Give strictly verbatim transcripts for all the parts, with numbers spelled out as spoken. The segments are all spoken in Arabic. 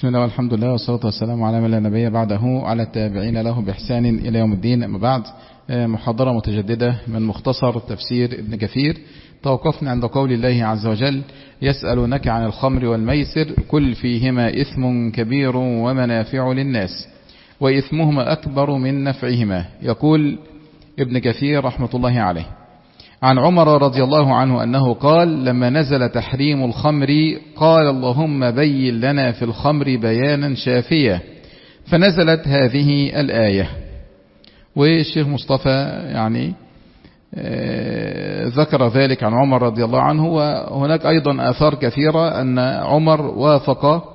بسم الله والحمد لله والصلاة والسلام على من لا نبي بعده على التابعين له بإحسان إلى يوم الدين. أما بعد، محاضرة متجددة من مختصر تفسير ابن كثير. توقفنا عند قول الله عز وجل: يسألونك عن الخمر والميسر قل فيهما إثم كبير ومنافع للناس وإثمهما أكبر من نفعهما. يقول ابن كثير رحمة الله عليه: عن عمر رضي الله عنه أنه قال: لما نزل تحريم الخمر قال اللهم بين لنا في الخمر بيانا شافيا، فنزلت هذه الآية. والشيخ مصطفى يعني ذكر ذلك عن عمر رضي الله عنه، وهناك أيضا آثار كثيرة أن عمر وافق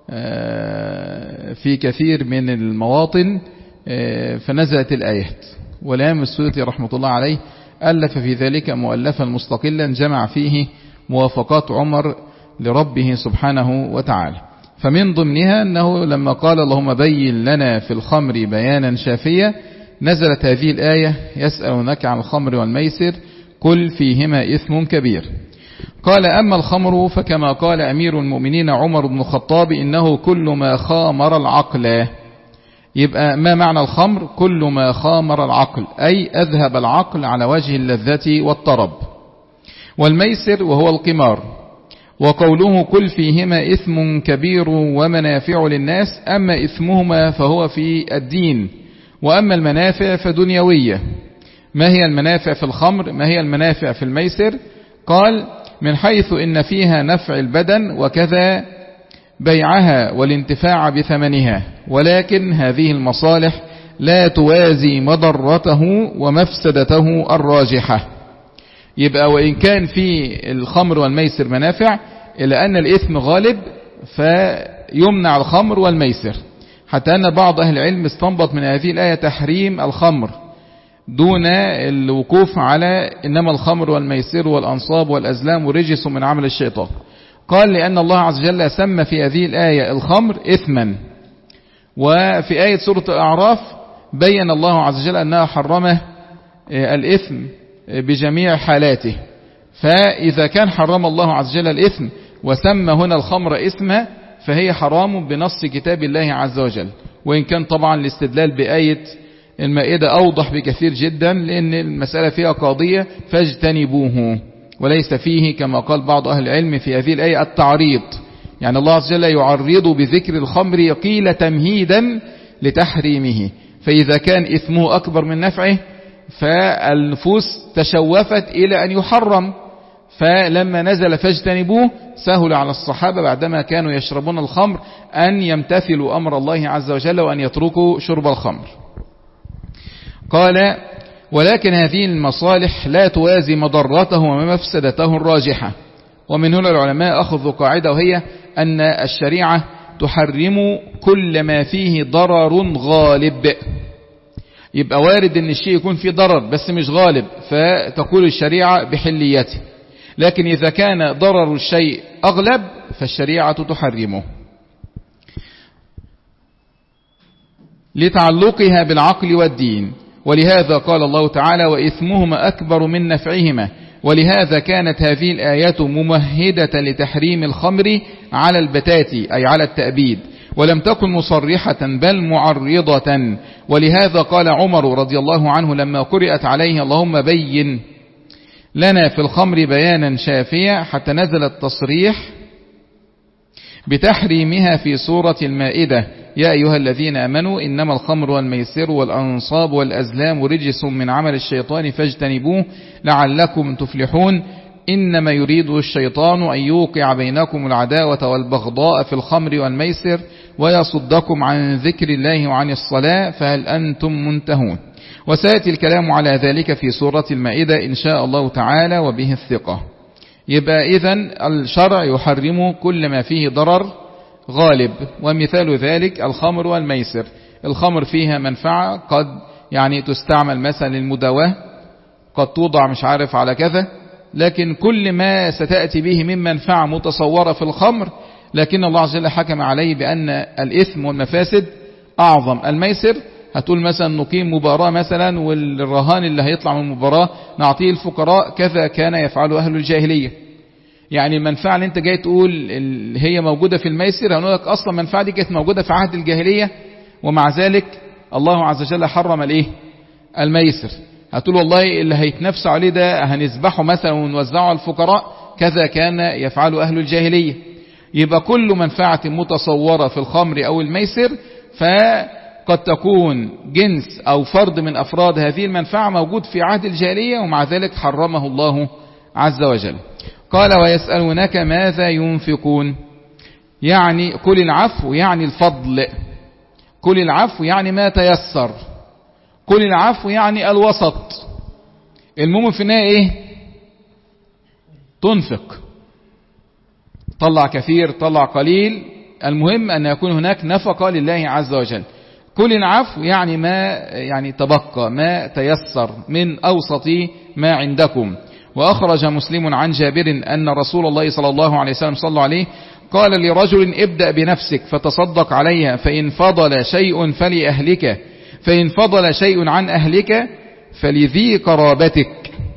في كثير من المواطن فنزلت الآيات. والإمام السيوطي رحمة الله عليه ألف في ذلك مؤلفا مستقلا جمع فيه موافقات عمر لربه سبحانه وتعالى. فمن ضمنها أنه لما قال اللهم بين لنا في الخمر بيانا شافيا نزلت هذه الآية: يسألونك عن الخمر والميسر قل فيهما إثم كبير. قال: أما الخمر فكما قال أمير المؤمنين عمر بن الخطاب إنه كل ما خامر العقل. يبقى ما معنى الخمر؟ كل ما خامر العقل، أي أذهب العقل على وجه اللذة والطرب. والميسر وهو القمار. وقوله قل فيهما إثم كبير ومنافع للناس، أما إثمهما فهو في الدين، وأما المنافع فدنيوية. ما هي المنافع في الخمر؟ ما هي المنافع في الميسر؟ قال: من حيث إن فيها نفع البدن وكذا بيعها والانتفاع بثمنها، ولكن هذه المصالح لا توازي مضرته ومفسدته الراجحة. يبقى وإن كان في الخمر والميسر منافع، إلا أن الإثم غالب فيمنع الخمر والميسر، حتى أن بعض أهل العلم استنبط من هذه الآية تحريم الخمر دون الوقوف على إنما الخمر والميسر والأنصاب والأزلام رجس من عمل الشيطان. قال: لأن الله عز وجل سمى في هذه الآية الخمر إثما، وفي آية سورة الأعراف بين الله عز وجل أنها حرمه الإثم بجميع حالاته. فإذا كان حرم الله عز وجل الإثم وسمى هنا الخمر إثما فهي حرام بنص كتاب الله عز وجل، وإن كان طبعا الاستدلال بآية المائدة أوضح بكثير جدا، لأن المسألة فيها قاضية فاجتنبوه، وليس فيه كما قال بعض أهل العلم في هذه الآية التعريض، يعني الله عز وجل يعرض بذكر الخمر قيل تمهيدا لتحريمه. فإذا كان إثمه أكبر من نفعه فالنفوس تشوفت إلى أن يحرم، فلما نزل فاجتنبوه سهل على الصحابة بعدما كانوا يشربون الخمر أن يمتثلوا أمر الله عز وجل وأن يتركوا شرب الخمر. قال: ولكن هذه المصالح لا توازي مضرته ومفسدته الراجحة. ومن هنا العلماء أخذوا قاعدة، وهي أن الشريعة تحرم كل ما فيه ضرر غالب. يبقى وارد أن الشيء يكون فيه ضرر بس مش غالب، فتقول الشريعة بحليته. لكن إذا كان ضرر الشيء أغلب فالشريعة تحرمه لتعلقها بالعقل والدين. ولهذا قال الله تعالى: وإثمهما أكبر من نفعهما. ولهذا كانت هذه الآيات ممهدة لتحريم الخمر على البتات، أي على التأبيد، ولم تكن مصرحة بل معرضة. ولهذا قال عمر رضي الله عنه لما قرأت عليه اللهم بين لنا في الخمر بيانا شافيا حتى نزل التصريح بتحريمها في سورة المائدة: يا أيها الذين آمنوا إنما الخمر والميسر والأنصاب والأزلام رجس من عمل الشيطان فاجتنبوه لعلكم تفلحون. إنما يريد الشيطان أن يوقع بينكم العداوة والبغضاء في الخمر والميسر ويصدكم عن ذكر الله وعن الصلاة فهل أنتم منتهون. وسيأتي الكلام على ذلك في سورة المائدة إن شاء الله تعالى وبه الثقة. يبقى إذن الشرع يحرم كل ما فيه ضرر غالب، ومثال ذلك الخمر والميسر. الخمر فيها منفعة، قد يعني تستعمل مثلا للمداواة، قد توضع مش عارف على كذا، لكن كل ما ستأتي به من منفعة متصورة في الخمر، لكن الله عز وجل حكم عليه بأن الإثم والمفاسد أعظم. الميسر هتقول مثلا نقيم مباراة مثلا، والرهان اللي هيطلع من المباراة نعطيه الفقراء، كذا كان يفعل أهل الجاهلية. يعني المنفعة اللي انت جاي تقول هي موجودة في الميسر، هنقول لك اصلا المنفعة دي كانت موجودة في عهد الجاهلية ومع ذلك الله عز وجل حرم الايه الميسر. هتقول والله اللي هيتنافسوا عليه ده هنذبحه مثلا ونوزعه على الفقراء، كذا كان يفعل اهل الجاهلية. يبقى كل منفعة متصورة في الخمر او الميسر فقد تكون جنس او فرد من افراد هذه المنفعة موجود في عهد الجاهلية ومع ذلك حرمه الله عز وجل. قال ويسألونك ماذا ينفقون، يعني كل العفو يعني الفضل، كل العفو يعني ما تيسر، كل العفو يعني الوسط. المهم في النهاية ايه؟ تنفق، طلع كثير طلع قليل، المهم ان يكون هناك نفقة لله عز وجل. كل العفو يعني ما يعني تبقى ما تيسر من اوسط ما عندكم. وأخرج مسلم عن جابر أن رسول الله صلى الله عليه وسلم صلى عليه قال لرجل ابدأ بنفسك فتصدق عليها، فإن فضل شيء فلأهلك، فإن فضل شيء عن أهلك فلذي قرابتك.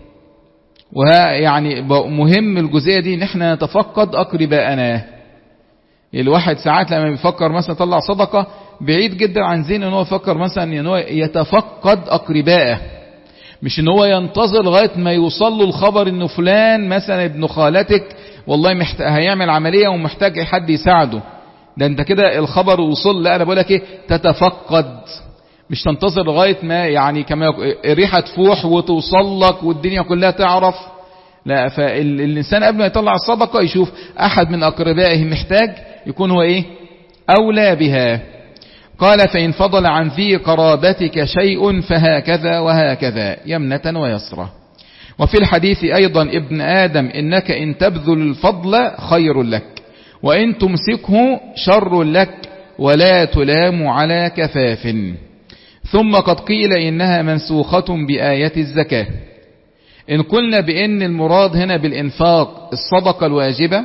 ويعني مهم الجزئية دي نحن نتفقد أقرباءنا. الواحد ساعات لما بيفكر مثلا طلع صدقة بعيد جدا عن ذهن ان هو يفكر مثلا ان هو يتفقد أقربائه، مش ان هو ينتظر لغاية ما يوصل له الخبر انه فلان مثلا ابن خالتك والله محتاج هيعمل عملية ومحتاج حد يساعده. ده انت كده الخبر وصل. لا انا بقولك ايه، تتفقد، مش تنتظر لغاية ما يعني كما الريحة تفوح وتوصل لك والدنيا كلها تعرف. لا، فالإنسان قبل ما يطلع الصدقة يشوف أحد من أقربائه محتاج، يكون هو إيه أولى بها. قال فإن فضل عن ذي قرابتك شيء فهكذا وهكذا يمنة ويسرة. وفي الحديث أيضا ابن آدم إنك إن تبذل الفضل خير لك وإن تمسكه شر لك ولا تلام على كفاف. ثم قد قيل إنها منسوخة بآية الزكاة. إن قلنا بأن المراد هنا بالإنفاق الصدقة الواجبة،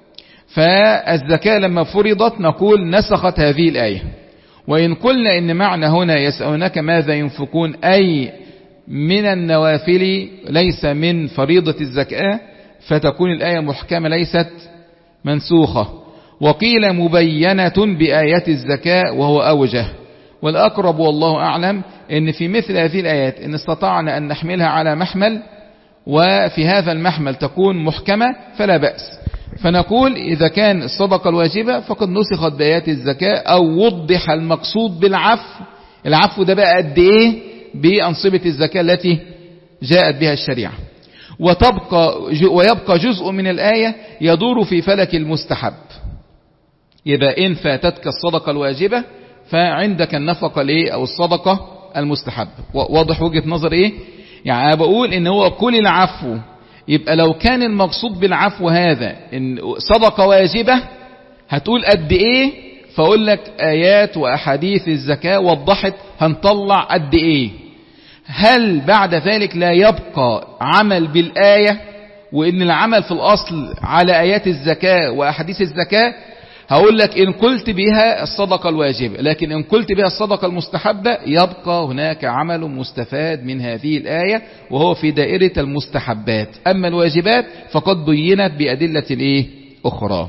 فالزكاة لما فرضت نقول نسخت هذه الآية. وإن قلنا إن معنى هنا يسألونك ماذا ينفقون أي من النوافل ليس من فريضة الزكاة، فتكون الآية محكمة ليست منسوخة. وقيل مبينة بآية الزكاة وهو أوجه. والأقرب والله أعلم إن في مثل هذه الآيات إن استطعنا أن نحملها على محمل وفي هذا المحمل تكون محكمة فلا بأس. فنقول إذا كان الصدقة الواجبة فقد نسخت بآيات الزكاة أو وضح المقصود بالعفو. العفو ده بقى قد إيه بأنصبة الزكاة التي جاءت بها الشريعة. وتبقى ويبقى جزء من الآية يدور في فلك المستحب. يبقى إن فاتتك الصدقة الواجبة فعندك النفقة ليه أو الصدقة المستحب. واضح وجهة نظر إيه؟ يعني أنا بقول إن هو كل العفو. يبقى لو كان المقصود بالعفو هذا إن صدقة واجبة هتقول قد إيه، فأقول لك آيات وأحاديث الزكاة وضحت هنطلع قد إيه. هل بعد ذلك لا يبقى عمل بالآية وإن العمل في الأصل على آيات الزكاة وأحاديث الزكاة؟ هقول لك إن قلت بها الصدقة الواجبة، لكن إن قلت بها الصدقة المستحبة يبقى هناك عمل مستفاد من هذه الآية وهو في دائرة المستحبات. أما الواجبات فقد بينت بأدلة الإيه أخرى.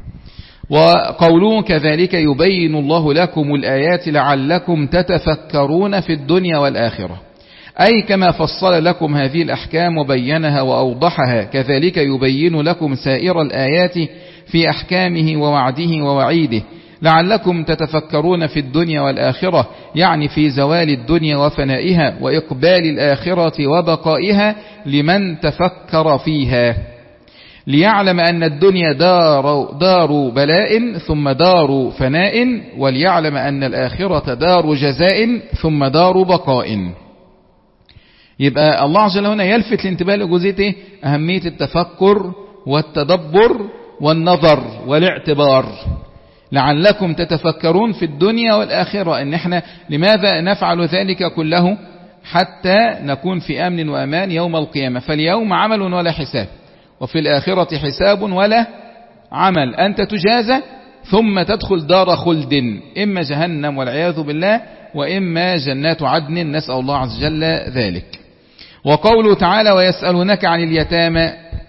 وقولون كذلك يبين الله لكم الآيات لعلكم تتفكرون في الدنيا والآخرة، أي كما فصل لكم هذه الأحكام وبينها وأوضحها كذلك يبين لكم سائر الآيات في أحكامه ووعده ووعيده لعلكم تتفكرون في الدنيا والآخرة، يعني في زوال الدنيا وفنائها وإقبال الآخرة وبقائها لمن تفكر فيها، ليعلم أن الدنيا دار, دار بلاء ثم دار فناء، وليعلم أن الآخرة دار جزاء ثم دار بقاء. يبقى الله عز وجل هنا يلفت الانتباه لجزئية أهمية التفكر والتدبر والنظر والاعتبار، لعلكم تتفكرون في الدنيا والآخرة. إن احنا لماذا نفعل ذلك كله؟ حتى نكون في أمن وأمان يوم القيامة. فاليوم عمل ولا حساب، وفي الآخرة حساب ولا عمل. أنت تجازى ثم تدخل دار خلد، إما جهنم والعياذ بالله وإما جنات عدن، نسأل الله عز وجل ذلك. وقوله تعالى ويسألونك عن اليتامى،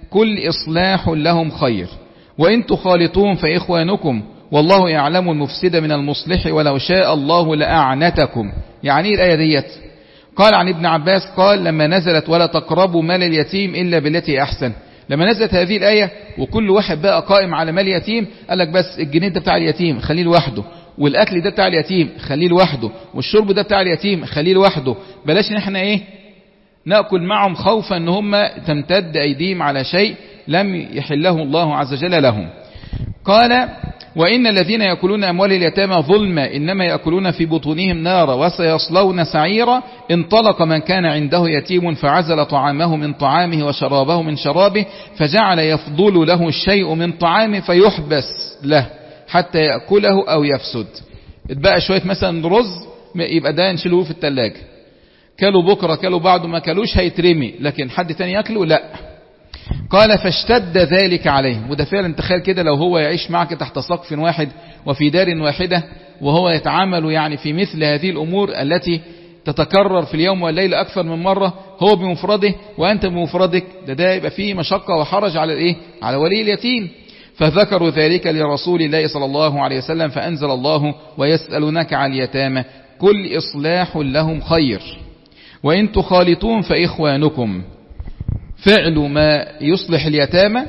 كل إصلاح لهم خير وإن تخالطوهم فإخوانكم والله يعلم المفسد من المصلح ولو شاء الله لأعنتكم. يعني الآية ديت؟ قال عن ابن عباس قال لما نزلت ولا تقربوا مال اليتيم إلا بالتي أحسن، لما نزلت هذه الآية وكل واحد بقى قائم على مال اليتيم قال لك بس الجنيه ده بتاع اليتيم خليه لوحده، والأكل ده بتاع اليتيم خليه لوحده، والشرب ده بتاع اليتيم خليه لوحده، بلاش نحن ايه نأكل معهم خوفا ان هم تمتد أيديهم على شيء لم يحله الله عز وجل لهم. قال وإن الذين يأكلون أموال اليتامى ظلما إنما يأكلون في بطونهم نارا وسيصلون سعيرا. انطلق من كان عنده يتيم فعزل طعامه من طعامه وشرابه من شرابه فجعل يفضل له الشيء من طعامه فيحبس له حتى يأكله أو يفسد. اتبقى شوية مثلا رز يبقى ده نشيله في الثلاجة، كلوا بكرة كلوا بعده ما كلوش هيترمي، لكن حد تاني يأكله لا. قال فاشتد ذلك عليه. وده فعلا تخيل كده لو هو يعيش معك تحت سقف واحد وفي دار واحدة وهو يتعامل يعني في مثل هذه الأمور التي تتكرر في اليوم والليلة أكثر من مرة، هو بمفرده وأنت بمفردك، ده ده يبقى فيه مشقة وحرج على الإيه؟ على ولي اليتيم. فذكروا ذلك لرسول الله صلى الله عليه وسلم فأنزل الله ويسألونك عن اليتامى كل إصلاح لهم خير وإن تخالطون فإخوانكم. فعل ما يصلح اليتامى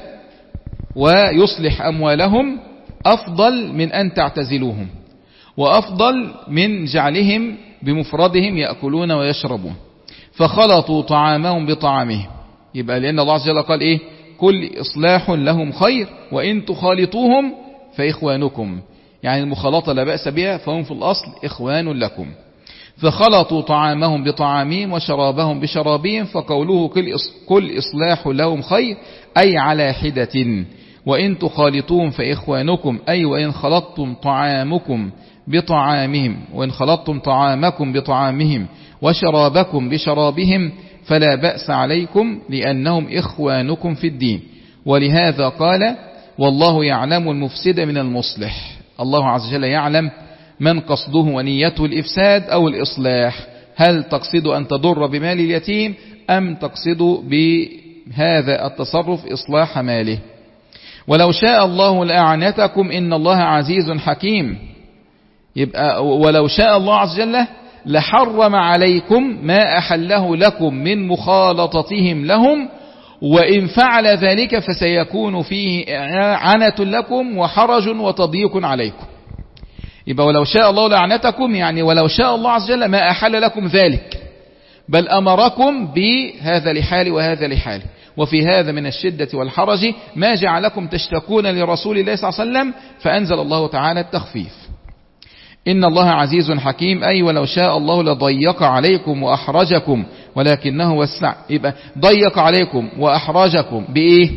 ويصلح أموالهم أفضل من أن تعتزلوهم، وأفضل من جعلهم بمفردهم يأكلون ويشربون. فخلطوا طعامهم بطعامهم، يبقى لأن الله عز وجل قال إيه؟ كل إصلاح لهم خير وإن تخالطوهم فإخوانكم، يعني المخالطة لا بأس بها فهم في الأصل إخوان لكم. فخلطوا طعامهم بطعامهم وشرابهم بشرابهم. فقوله كل إصلاح لهم خير أي على حدة، وإن تخالطوهم فإخوانكم أي وإن خلطتم طعامكم بطعامهم وإن خلطتم طعامكم بطعامهم وشرابكم بشرابهم فلا بأس عليكم لأنهم إخوانكم في الدين. ولهذا قال والله يعلم المفسد من المصلح. الله عز وجل يعلم من قصده ونيته الإفساد أو الإصلاح، هل تقصد أن تضر بمال اليتيم أم تقصد بهذا التصرف إصلاح ماله. ولو شاء الله لأعنتكم إن الله عزيز حكيم. يبقى ولو شاء الله عز وجل لحرم عليكم ما أحله لكم من مخالطتهم لهم، وإن فعل ذلك فسيكون فيه عنة لكم وحرج وتضييق عليكم. يبقى ولو شاء الله لعنتكم يعني ولو شاء الله عز وجل ما أحل لكم ذلك، بل أمركم بهذا لحال وهذا لحال. وفي هذا من الشدة والحرج ما جعلكم تشتكون لرسول الله صلى الله عليه وسلم فأنزل الله تعالى التخفيف. إن الله عزيز حكيم أي ولو شاء الله لضيق عليكم وأحرجكم ولكنه وسع. يبقى ضيق عليكم وأحرجكم بإيه؟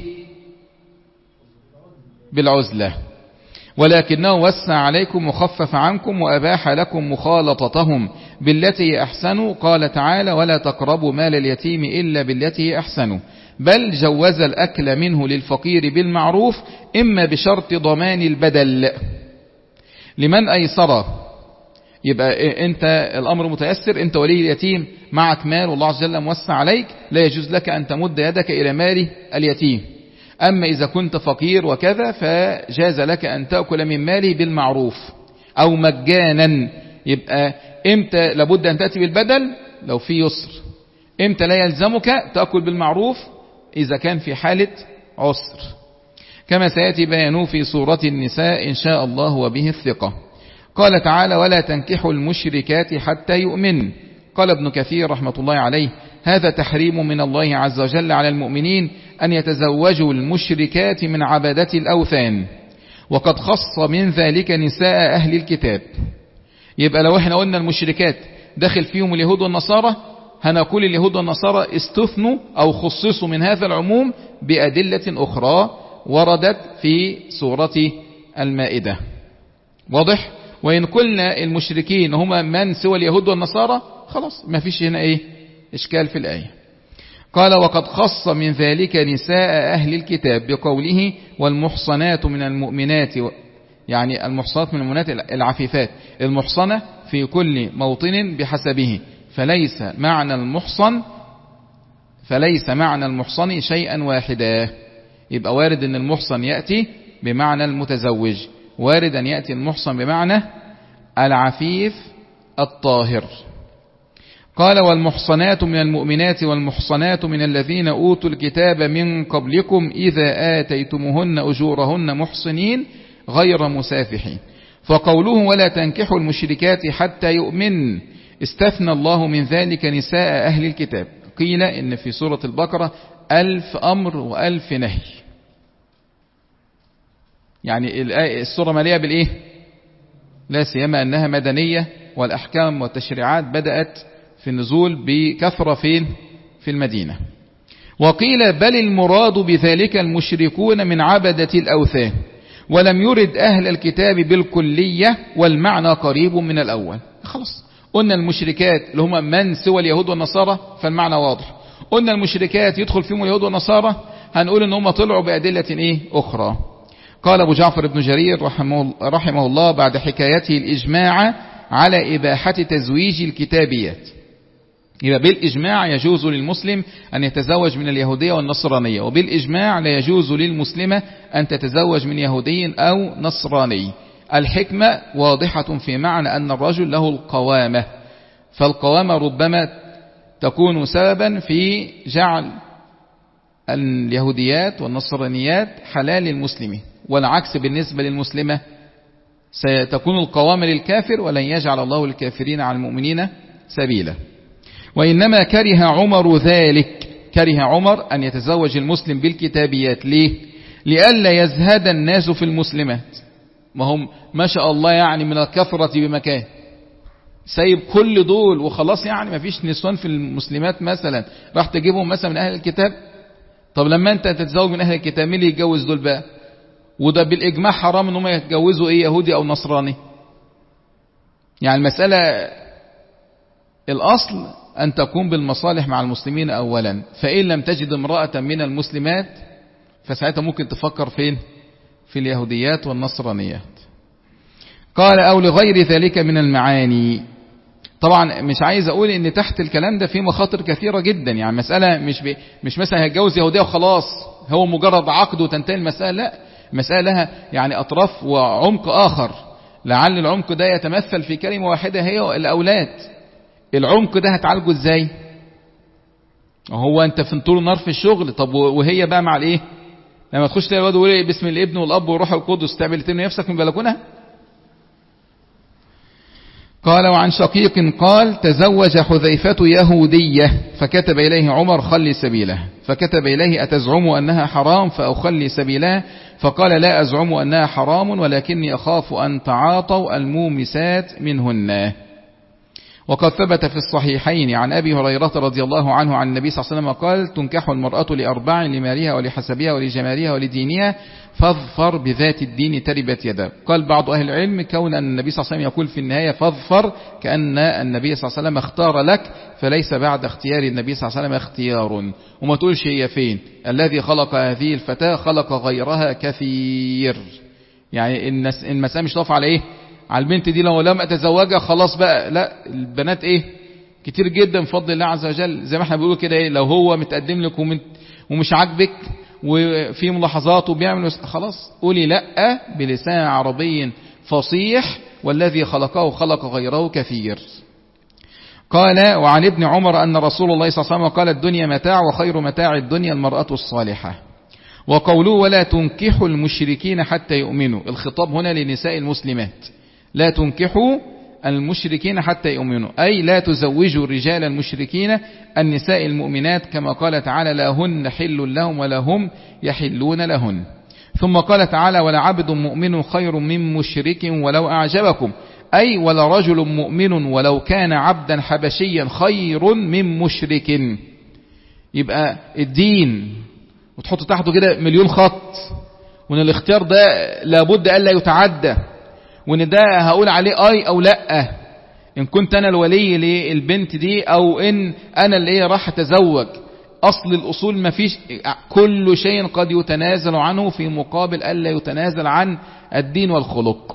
بالعزلة. ولكنه وسع عليكم وخفف عنكم وأباح لكم مخالطتهم بالتي أحسنوا. قال تعالى ولا تقربوا مال اليتيم إلا بالتي أحسنوا، بل جوز الأكل منه للفقير بالمعروف إما بشرط ضمان البدل لمن أيسر. يبقى أنت الأمر متيسر، أنت ولي اليتيم معك مال والله عز وجل موسع عليك، لا يجوز لك أن تمد يدك إلى مال اليتيم. أما إذا كنت فقير وكذا فجاز لك أن تأكل من ماله بالمعروف أو مجانا. يبقى إمتى لابد أن تأتي بالبدل؟ لو في يسر. إمتى لا يلزمك تأكل بالمعروف؟ إذا كان في حالة عسر، كما سيأتي بيانه في سورة النساء إن شاء الله وبه الثقة. قال تعالى ولا تنكحوا المشركات حتى يؤمن. قال ابن كثير رحمة الله عليه هذا تحريم من الله عز وجل على المؤمنين أن يتزوجوا المشركات من عبادة الأوثان، وقد خص من ذلك نساء أهل الكتاب. يبقى لو احنا قلنا المشركات داخل فيهم اليهود والنصارى، هنقول اليهود والنصارى استثنوا أو خصصوا من هذا العموم بأدلة أخرى وردت في سورة المائدة. واضح؟ وإن قلنا المشركين هم من سوى اليهود والنصارى خلاص ما فيش هنا ايه إشكال في الآية. قال وقد خص من ذلك نساء أهل الكتاب بقوله والمحصنات من المؤمنات، يعني المحصنات من المؤمنات العفيفات. المحصنة في كل موطن بحسبه، فليس معنى المحصن فليس معنى المحصن شيئا واحدا. يبقى وارد أن المحصن يأتي بمعنى المتزوج، وارد أن يأتي المحصن بمعنى العفيف الطاهر. قال والمحصنات من المؤمنات والمحصنات من الذين أوتوا الكتاب من قبلكم إذا آتيتموهن أجورهن محصنين غير مسافحين. فقوله ولا تنكحوا المشركات حتى يؤمن استثنى الله من ذلك نساء أهل الكتاب. قيل إن في سورة البقرة ألف أمر وألف نهي، يعني السورة مليئة بالإيه؟ لا سيما أنها مدنية، والأحكام والتشريعات بدأت في النزول بكثرة فين؟ في المدينة. وقيل بل المراد بذلك المشركون من عبدة الأوثان، ولم يرد أهل الكتاب بالكلية، والمعنى قريب من الأول. خلاص قلنا المشركات اللي هم من سوى اليهود والنصارى، فالمعنى واضح. قلنا المشركات يدخل فيهم اليهود والنصارى، هنقول ان هم طلعوا بأدلة ايه أخرى. قال أبو جعفر بن جرير رحمه, رحمه الله بعد حكايته الإجماع على إباحة تزويج الكتابيات، يبقى بالإجماع يجوز للمسلم أن يتزوج من اليهودية والنصرانية، وبالإجماع لا يجوز للمسلمة أن تتزوج من يهودي أو نصراني. الحكمة واضحة في معنى أن الرجل له القوامة، فالقوامة ربما تكون سببا في جعل اليهوديات والنصرانيات حلال للمسلمين، والعكس بالنسبة للمسلمة ستكون القوامة للكافر، ولن يجعل الله الكافرين على المؤمنين سبيلا. وإنما كره عمر ذلك، كره عمر أن يتزوج المسلم بالكتابيات. ليه؟ لئلا يزهد الناس في المسلمات، ما هم ما شاء الله يعني من الكثرة بمكان، سايب كل دول وخلاص، يعني ما فيش نسوان في المسلمات مثلا راح تجيبهم مثلا من أهل الكتاب. طب لما أنت تتزوج من أهل الكتاب مين اللي يتجوز دول بقى؟ وده بالإجماع حرام أنهم يتجوزوا إيه يهودي أو نصراني. يعني المسألة الأصل أن تكون بالمصالح مع المسلمين أولا، فإن لم تجد امرأة من المسلمات فساعتها ممكن تفكر فين؟ في اليهوديات والنصرانيات. قال أو لغير ذلك من المعاني. طبعا مش عايز أقول إن تحت الكلام ده في مخاطر كثيرة جدا، يعني مسألة مش ب... مش مثلا هيتجوز يهودية وخلاص هو مجرد عقد وتنتهي المسألة، لا، المسألة لها يعني أطراف وعمق آخر. لعل العمق ده يتمثل في كلمة واحدة هي الأولاد. العمق ده هتعالجه ازاي؟ هو انت في طول النهار في الشغل، طب وهي بقى مع الايه؟ لما تخش تلاقي الواد يقول باسم الابن والاب والروح القدس تعمل ترمي نفسك من بلكونها؟ قال وعن شقيق قال تزوج حذيفة يهودية فكتب إليه عمر خلي سبيله، فكتب إليه أتزعم أنها حرام فأخلي سبيله؟ فقال لا أزعم أنها حرام ولكني أخاف أن تعاطوا المومسات منهن. وقد ثبت في الصحيحين عن أبي هريرة رضي الله عنه عن النبي صلى الله عليه وسلم قال تنكح المرأة لأربع لمالها ولحسبها ولجمالها ولدينها فاظفر بذات الدين تربت يدا. قال بعض أهل العلم كون أن النبي صلى الله عليه وسلم يقول في النهاية فاظفر كأن النبي صلى الله عليه وسلم اختار لك، فليس بعد اختيار النبي صلى الله عليه وسلم اختيار. وما تقولش هي فين، الذي خلق هذه الفتاة خلق غيرها كثير. يعني المسألة مش طاف على ايه؟ على البنت دي لو لم أتزوجها خلاص بقى، لا، البنات ايه كتير جدا بفضل الله عز وجل. زي ما احنا بنقول كده ايه، لو هو متقدم لك ومش عاجبك وفي ملاحظات وبيعمل خلاص قولي لا بلسان عربي فصيح والذي خلقه خلق غيره كثير. قال وعن ابن عمر أن رسول الله صلى الله عليه وسلم قال الدنيا متاع وخير متاع الدنيا المرأة الصالحة. وقوله ولا تنكحوا المشركين حتى يؤمنوا، الخطاب هنا لنساء المسلمات، لا تنكحوا المشركين حتى يؤمنوا، أي لا تزوجوا الرجال المشركين النساء المؤمنات، كما قال تعالى لا هن حل لهم ولا هم يحلون لهن. ثم قال تعالى ولعبد مؤمن خير من مشرك ولو أعجبكم، أي ولرجل مؤمن ولو كان عبدا حبشيا خير من مشرك. يبقى الدين وتحط تحته كده مليون خط، وان الاختيار ده لابد ألا يتعدى، وان ده هقول عليه اي او لا، ان كنت انا الولي للبنت دي او ان انا اللي هي راح اتزوج. اصل الاصول ما فيش، كل شيء قد يتنازل عنه في مقابل ألا يتنازل عن الدين والخلق.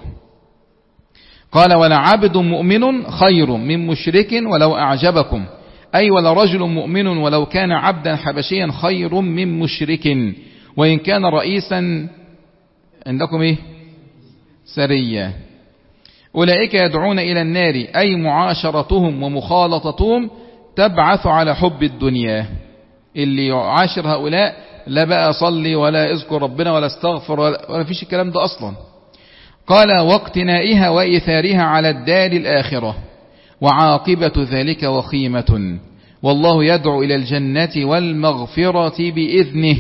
قال ولعبد مؤمن خير من مشرك ولو أعجبكم، أي ولرجل مؤمن ولو كان عبدا حبشيا خير من مشرك. وإن كان رئيسا عندكم إيه سرية. أولئك يدعون إلى النار، أي معاشرتهم ومخالطتهم تبعث على حب الدنيا. اللي يعاشر هؤلاء لا بقى صلي ولا اذكر ربنا ولا استغفر ولا, ولا فيش الكلام ده أصلا. قال واقتنائها وإيثارها على الدار الآخرة، وعاقبة ذلك وخيمة، والله يدعو إلى الجنة والمغفرة بإذنه.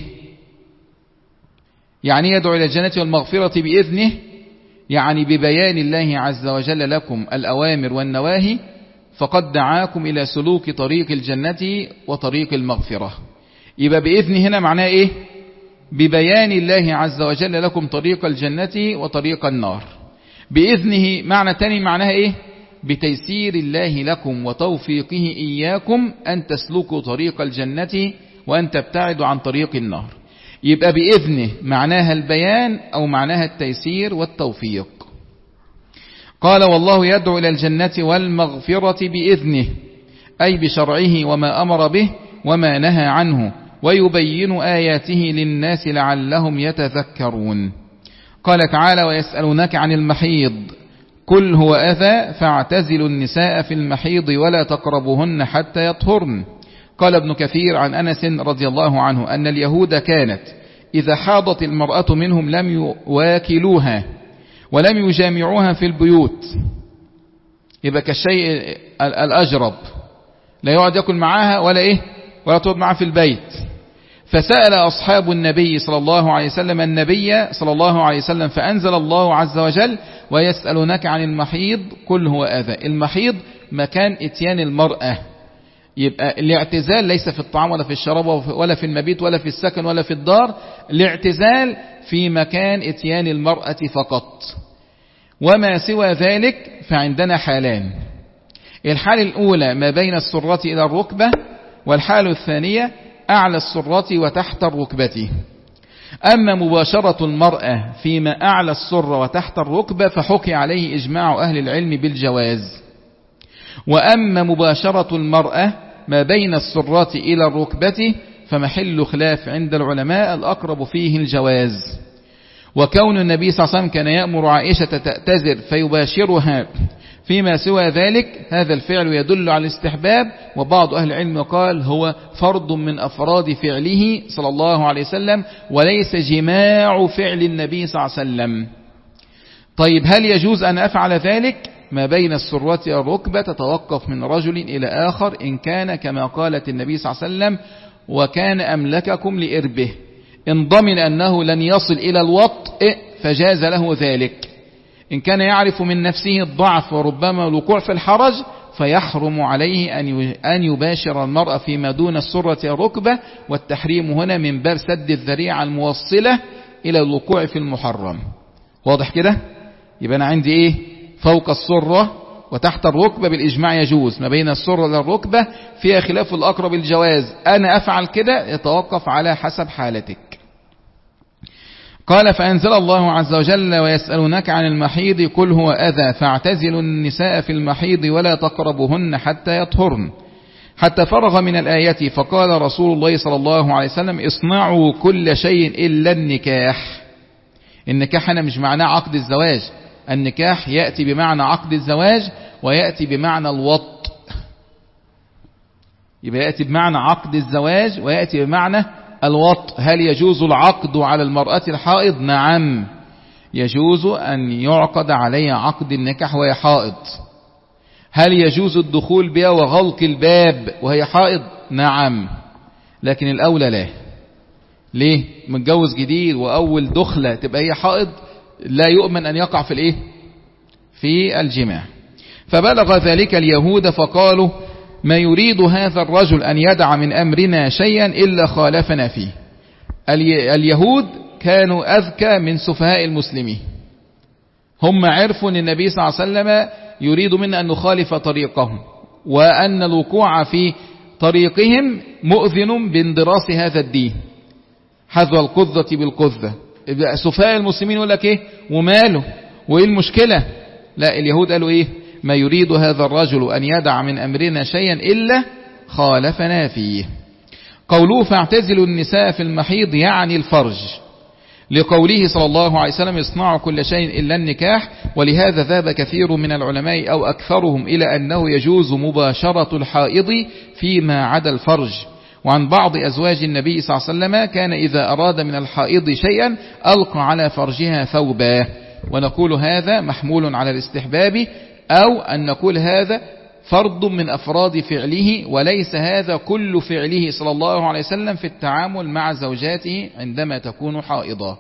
يعني يدعو إلى الجنة والمغفرة بإذنه، يعني ببيان الله عز وجل لكم الأوامر والنواهي، فقد دعاكم إلى سلوك طريق الجنة وطريق المغفرة. يبقى بإذن هنا معناه إيه؟ ببيان الله عز وجل لكم طريق الجنة وطريق النار. بإذنه معنى تاني معناها إيه؟ بتيسير الله لكم وتوفيقه إياكم أن تسلكوا طريق الجنة وأن تبتعدوا عن طريق النار. يبقى بإذنه معناها البيان أو معناها التيسير والتوفيق. قال والله يدعو إلى الجنة والمغفرة بإذنه، أي بشرعه وما أمر به وما نهى عنه، ويبين آياته للناس لعلهم يتذكرون. قال تعالى ويسألونك عن المحيض قل هو أذى فاعتزلوا النساء في المحيض ولا تقربوهن حتى يطهرن. قال ابن كثير عن أنس رضي الله عنه أن اليهود كانت إذا حاضت المرأة منهم لم يواكلوها ولم يجامعوها في البيوت، يبقى كالشيء الأجرب، لا يقعد يأكل معاها ولا إيه ولا تقعد معها في البيت. فسأل أصحاب النبي صلى الله عليه وسلم النبي صلى الله عليه وسلم فأنزل الله عز وجل ويسألونك عن المحيض قل هو أذى. المحيض مكان اتيان المرأة، يبقى الاعتزال ليس في الطعام ولا في الشراب ولا في المبيت ولا في السكن ولا في الدار، الاعتزال في مكان اتيان المرأة فقط. وما سوى ذلك فعندنا حالان: الحالة الأولى ما بين السرة إلى الركبة، والحالة الثانية أعلى السرة وتحت الركبة. أما مباشرة المرأة فيما أعلى السرة وتحت الركبة فحكي عليه إجماع أهل العلم بالجواز. وأما مباشرة المرأة ما بين السرة إلى الركبة فمحل خلاف عند العلماء، الأقرب فيه الجواز. وكون النبي صلى الله عليه وسلم كان يأمر عائشة تأتزر فيباشرها فيما سوى ذلك، هذا الفعل يدل على الاستحباب. وبعض أهل العلم قال هو فرض من أفراد فعله صلى الله عليه وسلم وليس جماع فعل النبي صلى الله عليه وسلم. طيب هل يجوز أن أفعل ذلك؟ ما بين السرة والركبة تتوقف من رجل إلى آخر، إن كان كما قالت النبي صلى الله عليه وسلم وكان أملككم لإربه، إن ضمن أنه لن يصل إلى الوطء فجاز له ذلك. إن كان يعرف من نفسه الضعف وربما الوقوع في الحرج فيحرم عليه أن يباشر المرأة فيما دون السرة والركبة، والتحريم هنا من باب سد الذريعة الموصلة إلى الوقوع في المحرم. واضح كده؟ يبقى أنا عندي إيه؟ فوق السرة وتحت الركبة بالإجماع يجوز، ما بين السرة والركبة فيها خلاف الأقرب الجواز. أنا أفعل كده يتوقف على حسب حالتك. قال فأنزل الله عز وجل ويسألونك عن المحيض قل هو أذى فاعتزلوا النساء في المحيض ولا تقربوهن حتى يطهرن، حتى فرغ من الآيات. فقال رسول الله صلى الله عليه وسلم اصنعوا كل شيء إلا النكاح. النكاح هنا مش معناه عقد الزواج، النكاح يأتي بمعنى عقد الزواج ويأتي بمعنى الوط، يبقى يأتي بمعنى عقد الزواج ويأتي بمعنى الوط. هل يجوز العقد على المرأة الحائض؟ نعم يجوز أن يعقد عليها عقد النكاح وهي حائض. هل يجوز الدخول بها وغلق الباب وهي حائض؟ نعم، لكن الأولى لا. ليه؟ متجوز جديد وأول دخلة تبقى هي حائض، لا يؤمن أن يقع في الإيه؟ في الجماع. فبلغ ذلك اليهود فقالوا ما يريد هذا الرجل أن يدع من أمرنا شيئا إلا خالفنا فيه. اليهود كانوا أذكى من سفهاء المسلمين، هم عرفوا أن النبي صلى الله عليه وسلم يريد منا أن نخالف طريقهم، وأن الوقوع في طريقهم مؤذن باندراس هذا الدين، حذو القذة بالقذة. سفهاء المسلمين يقول لك إيه وماله وإيه المشكلة؟ لا، اليهود قالوا إيه؟ ما يريد هذا الرجل أن يدع من أمرنا شيئا إلا خالفنا فيه. قوله فاعتزلوا النساء في المحيض يعني الفرج، لقوله صلى الله عليه وسلم اصنعوا كل شيء إلا النكاح. ولهذا ذهب كثير من العلماء أو أكثرهم إلى أنه يجوز مباشرة الحائض فيما عدا الفرج. وعن بعض أزواج النبي صلى الله عليه وسلم كان إذا أراد من الحائض شيئا ألقى على فرجها ثوبا. ونقول هذا محمول على الاستحباب، أو أن نقول هذا فرض من أفراد فعله، وليس هذا كل فعله صلى الله عليه وسلم في التعامل مع زوجاته عندما تكون حائضة.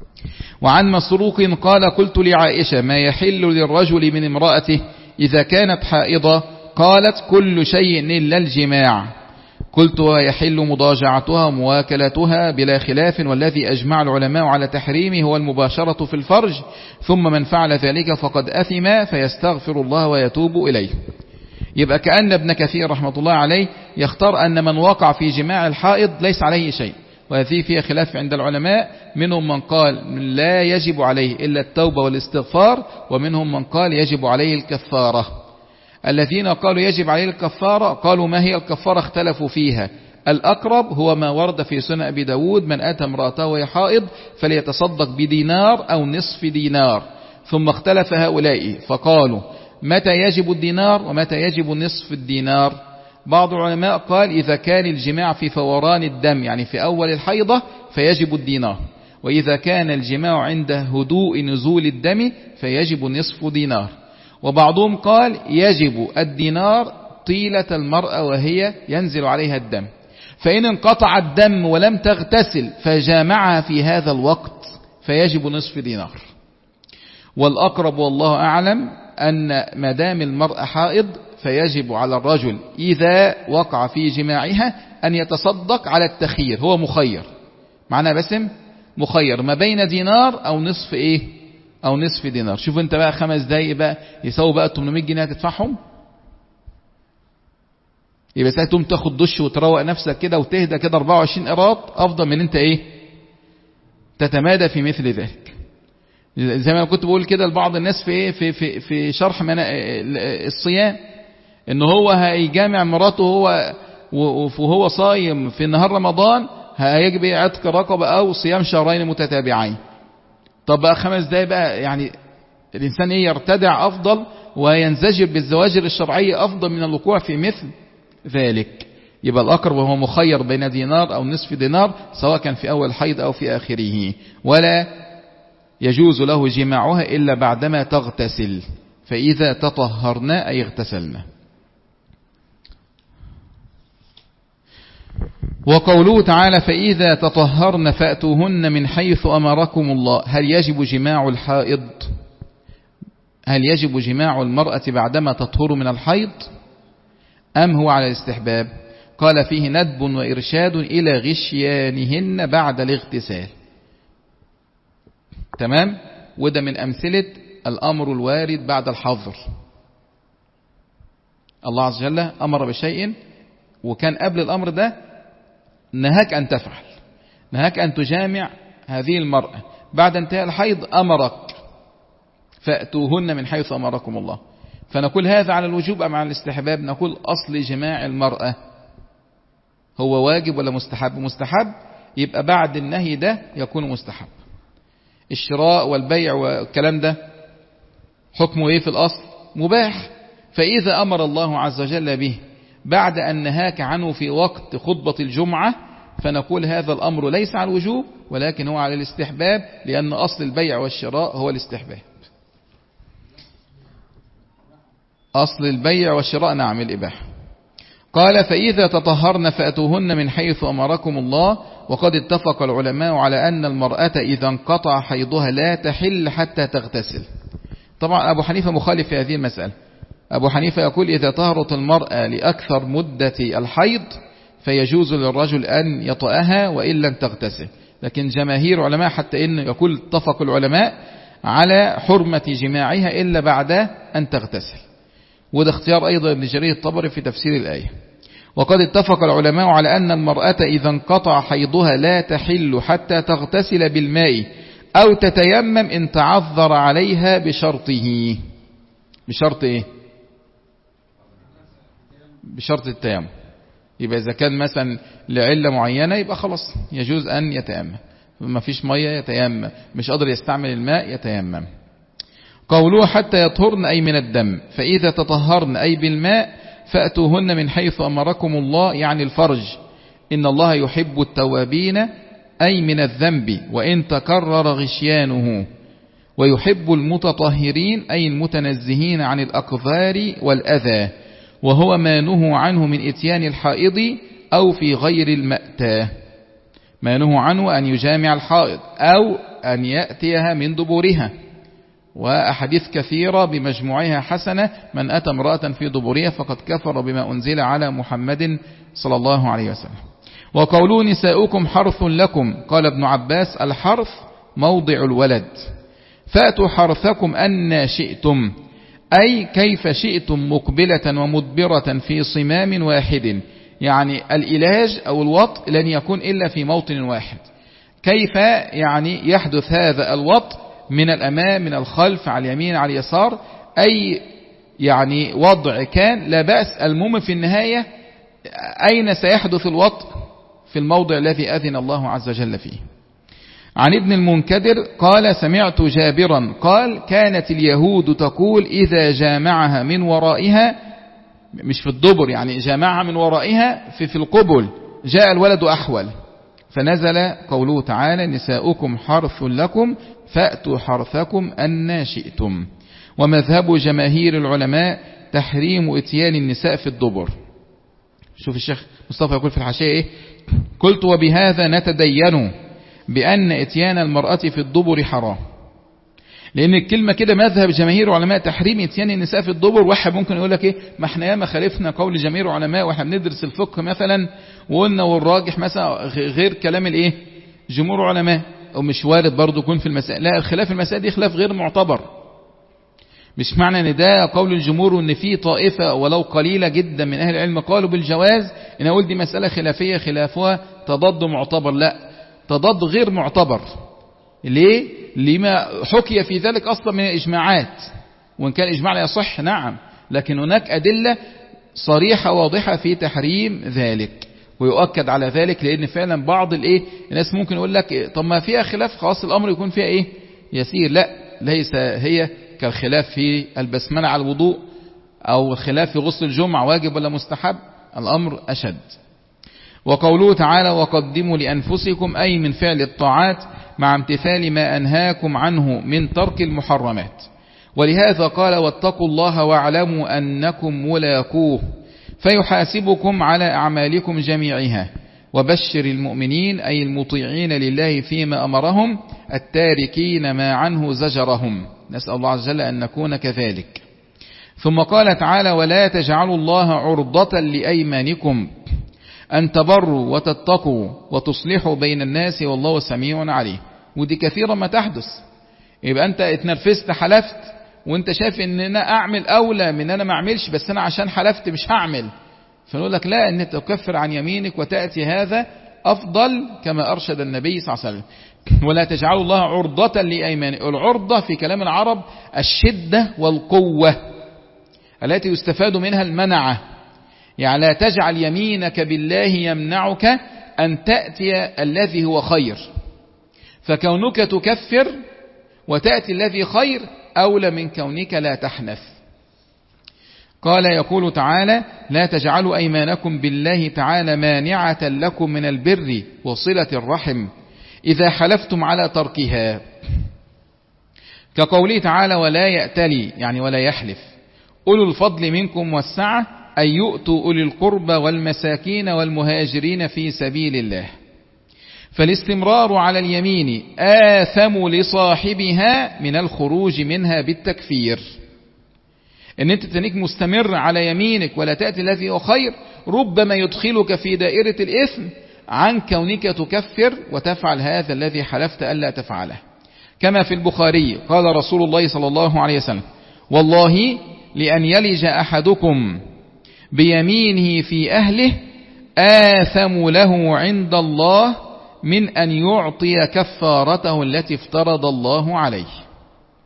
وعن مسروق قال قلت لعائشة ما يحل للرجل من امرأته إذا كانت حائضة؟ قالت كل شيء إلا الجماع. قلت ويحل مضاجعتها ومواكلتها بلا خلاف، والذي أجمع العلماء على تحريمه هو المباشرة في الفرج، ثم من فعل ذلك فقد أثم فيستغفر الله ويتوب إليه. يبقى كأن ابن كثير رحمة الله عليه يختار أن من وقع في جماع الحائض ليس عليه شيء، وهذه فيها خلاف عند العلماء، منهم من قال لا يجب عليه إلا التوبة والاستغفار، ومنهم من قال يجب عليه الكفارة. الذين قالوا يجب عليه الكفارة قالوا ما هي الكفارة؟ اختلفوا فيها. الأقرب هو ما ورد في سنن أبي داود من أتى امرأته وهي حائض فليتصدق بدينار أو نصف دينار. ثم اختلف هؤلاء فقالوا متى يجب الدينار ومتى يجب نصف الدينار؟ بعض العلماء قال إذا كان الجماع في فوران الدم يعني في أول الحيضة فيجب الدينار، وإذا كان الجماع عند هدوء نزول الدم فيجب نصف دينار. وبعضهم قال يجب الدينار طيلة المرأة وهي ينزل عليها الدم، فإن انقطع الدم ولم تغتسل فجامعها في هذا الوقت فيجب نصف دينار. والأقرب والله أعلم أن مدام المرأة حائض فيجب على الرجل إذا وقع في جماعها أن يتصدق على التخيير، هو مخير معناه بسم مخير ما بين دينار أو نصف إيه أو نصف دينار. شوف أنت بقى خمس دقايق بقى يساوي بقى ثمانمائة جنيه تدفعهم، يبقى ساعتها تقوم تاخد دش وتروق نفسك كده وتهدى كده أربعة وعشرين قيراط أفضل من أنت إيه تتمادى في مثل ذلك. زي ما كنت بقول كده لبعض الناس في ايه في في في شرح الصيام ان هو هيجامع مراته هو وهو صايم في نهار رمضان هيجب عتق رقبه او صيام شهرين متتابعين. طب بقى خمس دقايق بقى يعني الانسان ايه يرتدع افضل وينزجر بالزواجر الشرعيه افضل من الوقوع في مثل ذلك. يبقى الاقرب وهو مخير بين دينار او نصف دينار سواء كان في اول حيض او في اخره، ولا يجوز له جماعها إلا بعدما تغتسل، فإذا تطهرنا أي اغتسلنا. وقوله تعالى فإذا تطهرن فأتوهن من حيث أمركم الله، هل يجب جماع الحائض؟ هل يجب جماع المرأة بعدما تطهر من الحيض أم هو على الاستحباب؟ قال فيه ندب وإرشاد إلى غشيانهن بعد الاغتسال. تمام، وده من أمثلة الأمر الوارد بعد الحظر. الله عز وجل أمر بشيء وكان قبل الأمر ده نهاك أن تفعل، نهاك أن تجامع هذه المرأة، بعد انتهاء الحيض أمرك فأتوهن من حيث أمركم الله. فنقول هذا على الوجوب أم على الاستحباب؟ نقول أصل جماع المرأة هو واجب ولا مستحب؟ مستحب، يبقى بعد النهي ده يكون مستحب. الشراء والبيع والكلام ده حكمه ايه في الأصل؟ مباح. فإذا أمر الله عز وجل به بعد أن نهاك عنه في وقت خطبة الجمعة فنقول هذا الأمر ليس على الوجوب ولكن هو على الاستحباب، لأن أصل البيع والشراء هو الاستحباب. أصل البيع والشراء نعم الإباحة. قال فإذا تطهرن فأتوهن من حيث أمركم الله. وقد اتفق العلماء على أن المرأة إذا انقطع حيضها لا تحل حتى تغتسل. طبعا أبو حنيفة مخالف في هذه المسألة. أبو حنيفة يقول إذا طهرت المرأة لأكثر مدة الحيض فيجوز للرجل أن يطأها وإن لم تغتسل، لكن جماهير علماء حتى إن يقول اتفق العلماء على حرمة جماعها إلا بعد أن تغتسل، وده اختيار أيضا ابن جرير الطبري في تفسير الآية. وقد اتفق العلماء على أن المرأة إذا انقطع حيضها لا تحل حتى تغتسل بالماء أو تتيمم إن تعذر عليها بشرطه. بشرط إيه؟ بشرط التيمم. يبقى إذا كان مثلا لعلة معينة يبقى خلاص يجوز أن يتيمم، ما فيش مية يتيمم، مش قادر يستعمل الماء يتيمم. قوله حتى يطهرن أي من الدم، فإذا تطهرن أي بالماء فأتوهن من حيث أمركم الله، يعني الفرج، إن الله يحب التوابين أي من الذنب وإن تكرر غشيانه، ويحب المتطهرين أي المتنزهين عن الأقذار والأذى، وهو ما نهوا عنه من إتيان الحائض أو في غير المأتى. ما نهوا عنه أن يجامع الحائض أو أن يأتيها من دبورها، وأحاديث كثيرة بمجموعها حسنة، من أتى امرأة في دبورها فقد كفر بما أنزل على محمد صلى الله عليه وسلم. وقولوا نساؤكم حرث لكم، قال ابن عباس الحرث موضع الولد، فأتوا حرثكم أن شئتم، أي كيف شئتم مقبلة ومدبرة في صمام واحد، يعني الإلاج أو الوطء لن يكون إلا في موطن واحد. كيف يعني يحدث هذا الوطء؟ من الأمام، من الخلف، على اليمين، على اليسار، أي يعني وضع كان لا بأس. المهم في النهاية أين سيحدث الوطء؟ في الموضع الذي أذن الله عز وجل فيه. عن ابن المنكدر قال سمعت جابرا قال كانت اليهود تقول إذا جامعها من ورائها، مش في الدبر، يعني جامعها من ورائها في في القبل، جاء الولد أحول، فنزل قوله تعالى نساؤكم حرث لكم فأتوا حرثكم أن شئتم. ومذهب جماهير العلماء تحريم اتيان النساء في الدبر. شوف الشيخ مصطفى يقول في الحاشية ايه؟ قلت وبهذا نتدين بأن اتيان المرأة في الدبر حرام، لأن الكلمة كده مذهب جماهير علماء تحريم اتيان النساء في الدبر. واحد ممكن يقول لك ايه، ما احنا ياما خالفنا قول جماهير علماء واحنا بندرس الفقه مثلا، وقلنا والراجح مثلا غير كلام الايه جمهور علماء، ومش وارد برضو يكون في المسائل. لا، الخلاف المسائل دي خلاف غير معتبر. مش معنى ان ده قول الجمهور وان في طائفة ولو قليلة جدا من اهل العلم قالوا بالجواز ان اقول دي مسألة خلافية خلافها تضاد معتبر. لا، تضاد غير معتبر. ليه؟ لما حكي في ذلك اصلا من الاجماعات، وان كان الاجماع لا يصح نعم، لكن هناك ادلة صريحة واضحة في تحريم ذلك، ويؤكد على ذلك. لان فعلا بعض الايه الناس ممكن يقول لك طب ما فيها خلاف خلاص الامر يكون فيها ايه يسير. لا، ليس هي كالخلاف في البسملة على الوضوء او الخلاف في غسل الجمعة واجب ولا مستحب، الامر اشد. وقوله تعالى وقدموا لانفسكم اي من فعل الطاعات مع امتثال ما انهاكم عنه من ترك المحرمات. ولهذا قال واتقوا الله واعلموا انكم ملاقوه فيحاسبكم على اعمالكم جميعها وبشر المؤمنين أي المطيعين لله فيما أمرهم التاركين ما عنه زجرهم. نسأل الله عز وجل أن نكون كذلك. ثم قال تعالى ولا تجعلوا الله عرضة لأيمانكم أن تبروا وتتقوا وتصلحوا بين الناس والله سميع عليم. ودي كثيرا ما تحدث. يبقى أنت اتنرفزت حلفت وانت شايف ان انا اعمل اولى من انا ما اعملش، بس انا عشان حلفت مش هعمل. فنقول لك لا، ان تكفر عن يمينك وتأتي هذا افضل كما ارشد النبي صلى الله عليه وسلم. ولا تجعلوا الله عرضة لأيمانكم. العرضة في كلام العرب الشدة والقوة التي يستفاد منها المنعة. يعني لا تجعل يمينك بالله يمنعك أن تأتي الذي هو خير، فكونك تكفر وتأتي الذي خير أولى من كونك لا تحنث. قال يقول تعالى لا تجعلوا أيمانكم بالله تعالى مانعة لكم من البر وصلة الرحم إذا حلفتم على تركها، كقوله تعالى ولا يأتلي يعني ولا يحلف أولو الفضل منكم والسعة أن يؤتوا أولي القربى والمساكين والمهاجرين في سبيل الله. فالاستمرار على اليمين آثم لصاحبها من الخروج منها بالتكفير. ان انت تنيك مستمر على يمينك ولا تأتي الذي هو خير ربما يدخلك في دائرة الإثم عن كونك تكفر وتفعل هذا الذي حلفت ألا تفعله. كما في البخاري قال رسول الله صلى الله عليه وسلم والله لأن يلج أحدكم بيمينه في أهله آثم له عند الله من أن يعطي كفارته التي افترض الله عليه.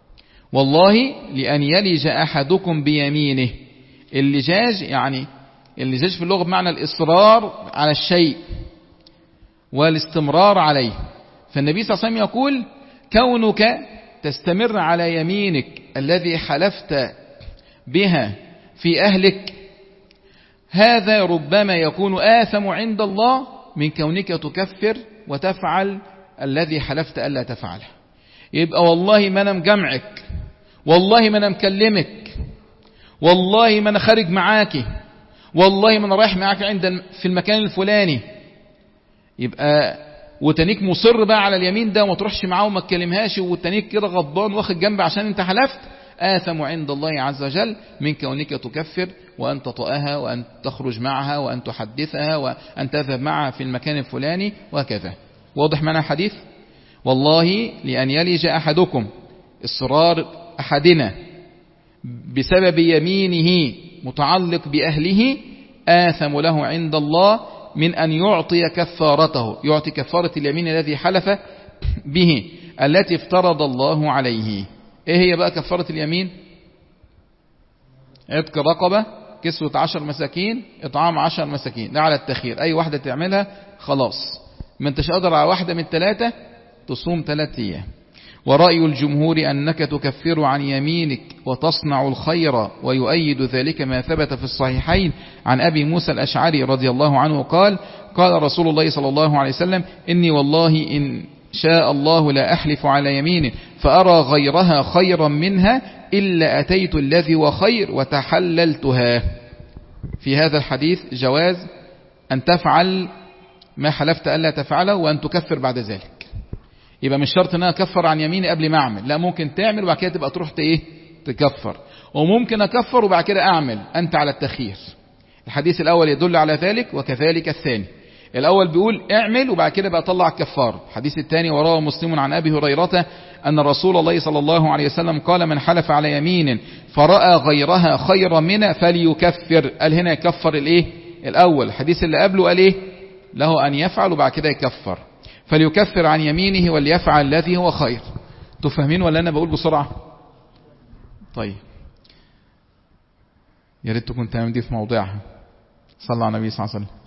والله لأن يلج أحدكم بيمينه، اللجاج يعني اللجاج في اللغة بمعنى الإصرار على الشيء والاستمرار عليه. فالنبي صلى الله عليه وسلم يقول كونك تستمر على يمينك الذي حلفت بها في أهلك هذا ربما يكون آثم عند الله من كونك تكفر وتفعل الذي حلفت ألا تفعله. يبقى والله ما أنا مجمعك، والله ما أنا مكلمك، والله ما أنا خارج معاك، والله ما أنا رايح معاك عند في المكان الفلاني، يبقى وتنيك مصر بقى على اليمين ده وما تروحش معاه وما تكلمهاش، وتنيك كده غضبان واخد جنب عشان انت حلفت، آثم عند الله عز وجل من كونك تكفر وأن تطأها وأن تخرج معها وأن تحدثها وأن تذهب معها في المكان الفلاني وكذا. واضح معنى الحديث؟ والله لأن يلج أحدكم، إصرار أحدنا بسبب يمينه متعلق بأهله آثم له عند الله من أن يعطي كفارته، يعطي كفارة اليمين الذي حلف به التي افترض الله عليه. ايه هي بقى كفارة اليمين؟ عتق رقبة، كسوة عشر مساكين، اطعام عشر مساكين، ده على التخير، اي واحدة تعملها خلاص. ما انتش قادر على واحدة من ثلاثة تصوم ثلاثة ايام. ورأي الجمهور أنك تكفر عن يمينك وتصنع الخير، ويؤيد ذلك ما ثبت في الصحيحين عن أبي موسى الأشعري رضي الله عنه قال قال رسول الله صلى الله عليه وسلم إني والله إن شاء الله لا أحلف على يمين فأرى غيرها خيرا منها إلا أتيت الذي هو خير وتحللتها. في هذا الحديث جواز أن تفعل ما حلفت ألا تفعله وأن تكفر بعد ذلك. يبقى مش شرط ان انا اكفر عن يميني قبل ما اعمل، لا، ممكن تعمل وبعد كده تبقى تروح ايه تكفر، وممكن اكفر وبعد كده اعمل، انت على التخيير. الحديث الاول يدل على ذلك وكذلك الثاني. الاول بيقول اعمل وبعد كده بقى طلع الكفار. الحديث الثاني وروى مسلم عن ابي هريرة ان رسول الله صلى الله عليه وسلم قال من حلف على يمين فرأى غيرها خيرا منها فليكفر. قال هنا يكفر الايه الاول. الحديث اللي قبله قال ايه له ان يفعل وبعد كده يكفر. فليكفر عن يمينه وليفعل الذي هو خير. تفهمين ولا أنا بقول بسرعة؟ طيب يا ريت تكون تمام دي في موضعها. صلى على النبي صلى الله عليه وسلم.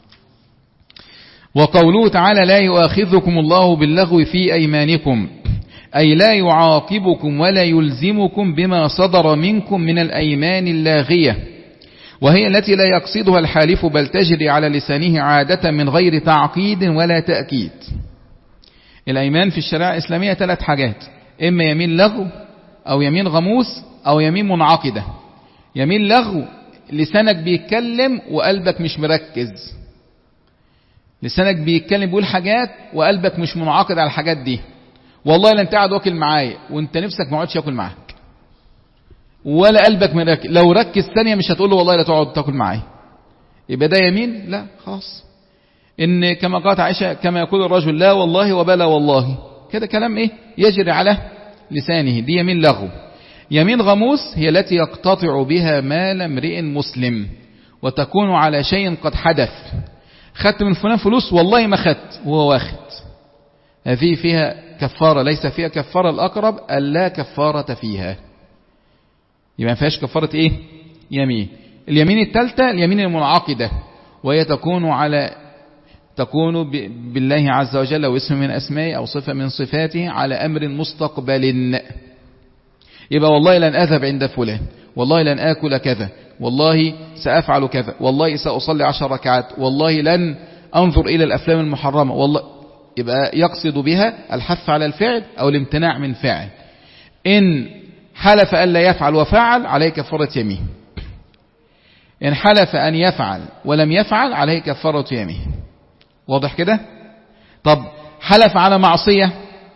وقوله تعالى لا يؤاخذكم الله باللغو في أيمانكم، أي لا يعاقبكم ولا يلزمكم بما صدر منكم من الأيمان اللاغية، وهي التي لا يقصدها الحالف بل تجري على لسانه عادة من غير تعقيد ولا تأكيد. الأيمان في الشريعة الإسلامية ثلاث حاجات: إما يمين لغو أو يمين غموس أو يمين منعقدة. يمين لغو لسانك بيتكلم وقلبك مش مركز، لسانك بيتكلم بيقول حاجات وقلبك مش منعقد على الحاجات دي. والله لا انت قاعد واكل معايا وانت نفسك ما اقعدش ياكل معاك ولا قلبك مركز، لو ركز ثانية مش هتقول له والله لا تقعد تاكل معايا، يبقى ده يمين لا خلاص. إن كما قالت عائشة كما يقول الرجل لا والله وبلا والله، كده كلام إيه يجري على لسانه، دي يمين لغو. يمين غموس هي التي يقتطع بها مال امرئ مسلم وتكون على شيء قد حدث. خدت من فلان فلوس والله ما خدت وهو واخد، هذه فيها كفارة، ليس فيها كفارة. الأقرب ألا كفارة فيها، يبقى ما فيهاش كفارة إيه يمين. اليمين الثالثة اليمين المنعقدة، وهي تكون على تكون بالله عز وجل أو اسم من أسمائه أو صفة من صفاته على أمر مستقبل. يبقى والله لن أذهب عند فلان، والله لن آكل كذا، والله سأفعل كذا، والله سأصلي عشر ركعات، والله لن أنظر إلى الأفلام المحرمة، والله. يبقى يقصد بها الحث على الفعل أو الامتناع من فعل. إن حلف ألا يفعل وفعل عليه كفارة يمين، إن حلف أن يفعل ولم يفعل عليه كفارة يمين. واضح كده؟ طب حلف على معصية،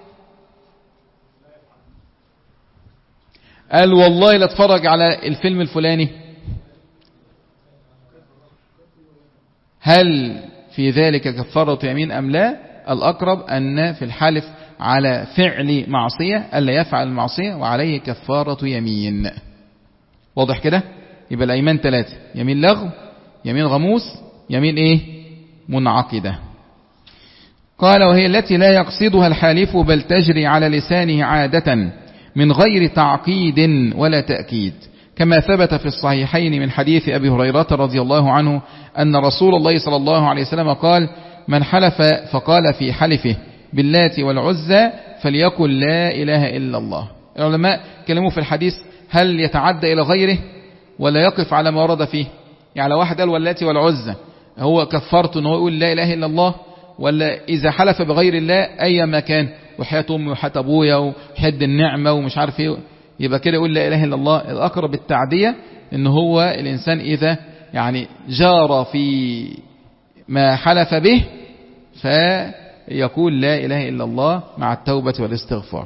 قال والله لا اتفرج على الفيلم الفلاني، هل في ذلك كفارة يمين أم لا؟ الأقرب أن في الحلف على فعل معصية ألا يفعل المعصية وعليه كفارة يمين. واضح كده؟ يبقى الأيمان ثلاثة: يمين لغو، يمين غموس، يمين إيه منعقدة. قال وهي التي لا يقصدها الحالف بل تجري على لسانه عادة من غير تعقيد ولا تأكيد، كما ثبت في الصحيحين من حديث أبي هريرة رضي الله عنه أن رسول الله صلى الله عليه وسلم قال: من حلف فقال في حلفه باللات والعزى فليقل لا إله إلا الله. العلماء كلموا في الحديث هل يتعدى إلى غيره ولا يقف على ما ورد فيه؟ يعني لو واحد قال واللات والعزى هو كفرت أنه يقول لا إله إلا الله، ولا إذا حلف بغير الله أي مكان وحياة أمي وحياة أبويا وحد النعمة ومش عارف إيه يبقى كده يقول لا إله إلا الله؟ الأقرب التعدية إن هو الإنسان إذا يعني جار في ما حلف به فيقول لا إله إلا الله مع التوبة والاستغفار.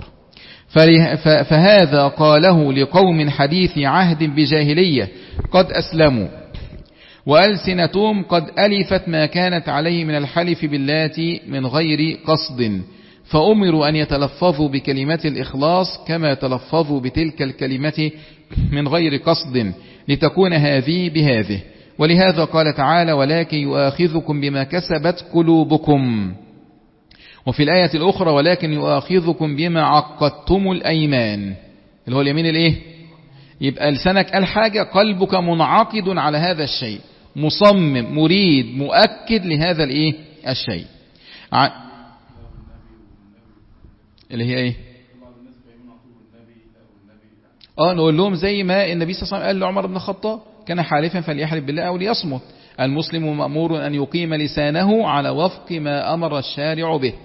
فهذا قاله لقوم حديث عهد بجاهلية قد أسلموا وألسنتهم قد ألفت ما كانت عليه من الحلف باللات من غير قصد، فأمروا أن يتلفظوا بكلمة الإخلاص كما تلفظوا بتلك الكلمة من غير قصد لتكون هذه بهذه. ولهذا قال تعالى: ولكن يؤاخذكم بما كسبت قلوبكم. وفي الآية الأخرى: ولكن يؤاخذكم بما عقدتم الأيمان، اللي هو اليمين الايه؟ يبقى لسانك قال حاجة، قلبك منعقد على هذا الشيء، مصمم مريد مؤكد لهذا الايه الشيء. ع... اللي هي ايه؟ اه نقول لهم زي ما النبي صلى الله عليه وسلم قال لعمر بن الخطاب: كان حالفا فليحلف بالله أو ليصمت. المسلم مأمور أن يقيم لسانه على وفق ما أمر الشارع به.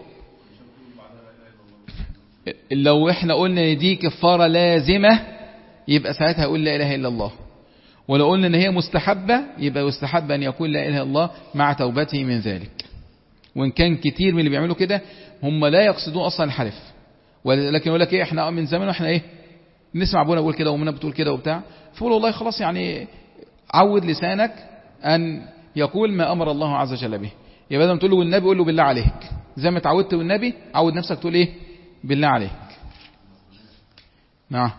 لو احنا قلنا ان دي كفارة لازمة يبقى ساعتها يقول لا إله إلا الله، ولو قلنا ان هي مستحبة يبقى يستحب أن يقول لا إله إلا الله مع توبته من ذلك. وإن كان كتير من اللي بيعملوا كده هم لا يقصدون أصلا الحلف، ولكن يقول لك ايه احنا من زمان واحنا ايه نسمع ابونا بيقول كده وامنا بتقول كده وبتاع، فقول والله خلاص يعني عود لسانك أن يقول ما أمر الله عز وجل به. يبقى بدل ما تقول له والنبي قول له بالله عليك، زي ما تعودت والنبي عود نفسك تقول ايه بالله عليك. نعم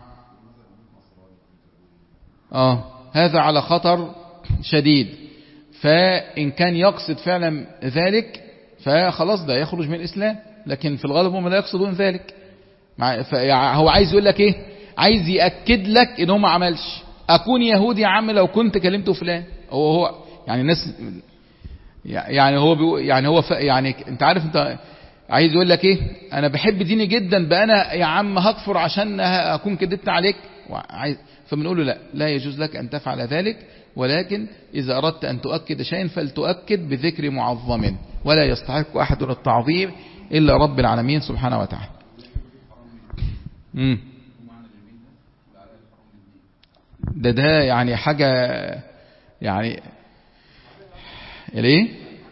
اه هذا على خطر شديد، فإن كان يقصد فعلا ذلك فخلاص ده يخرج من الإسلام، لكن في الغالب هم لا يقصدون ذلك. هو عايز يقول لك ايه؟ عايز يأكد لك ان هو ما عملش. اكون يهودي يا عم لو كنت كلمته فلان. هو هو يعني الناس يعني هو بيقول يعني هو يعني انت عارف انت عايز يقول لك ايه؟ انا بحب ديني جدا بقى انا يا عم هكفر عشان اكون كدبت عليك. فبنقول له لا لا يجوز لك ان تفعل ذلك، ولكن اذا اردت ان تؤكد شيئا فلتؤكد بذكر معظم، ولا يستحق احد التعظيم الا رب العالمين سبحانه وتعالى. امم ده ده يعني حاجة يعني الايه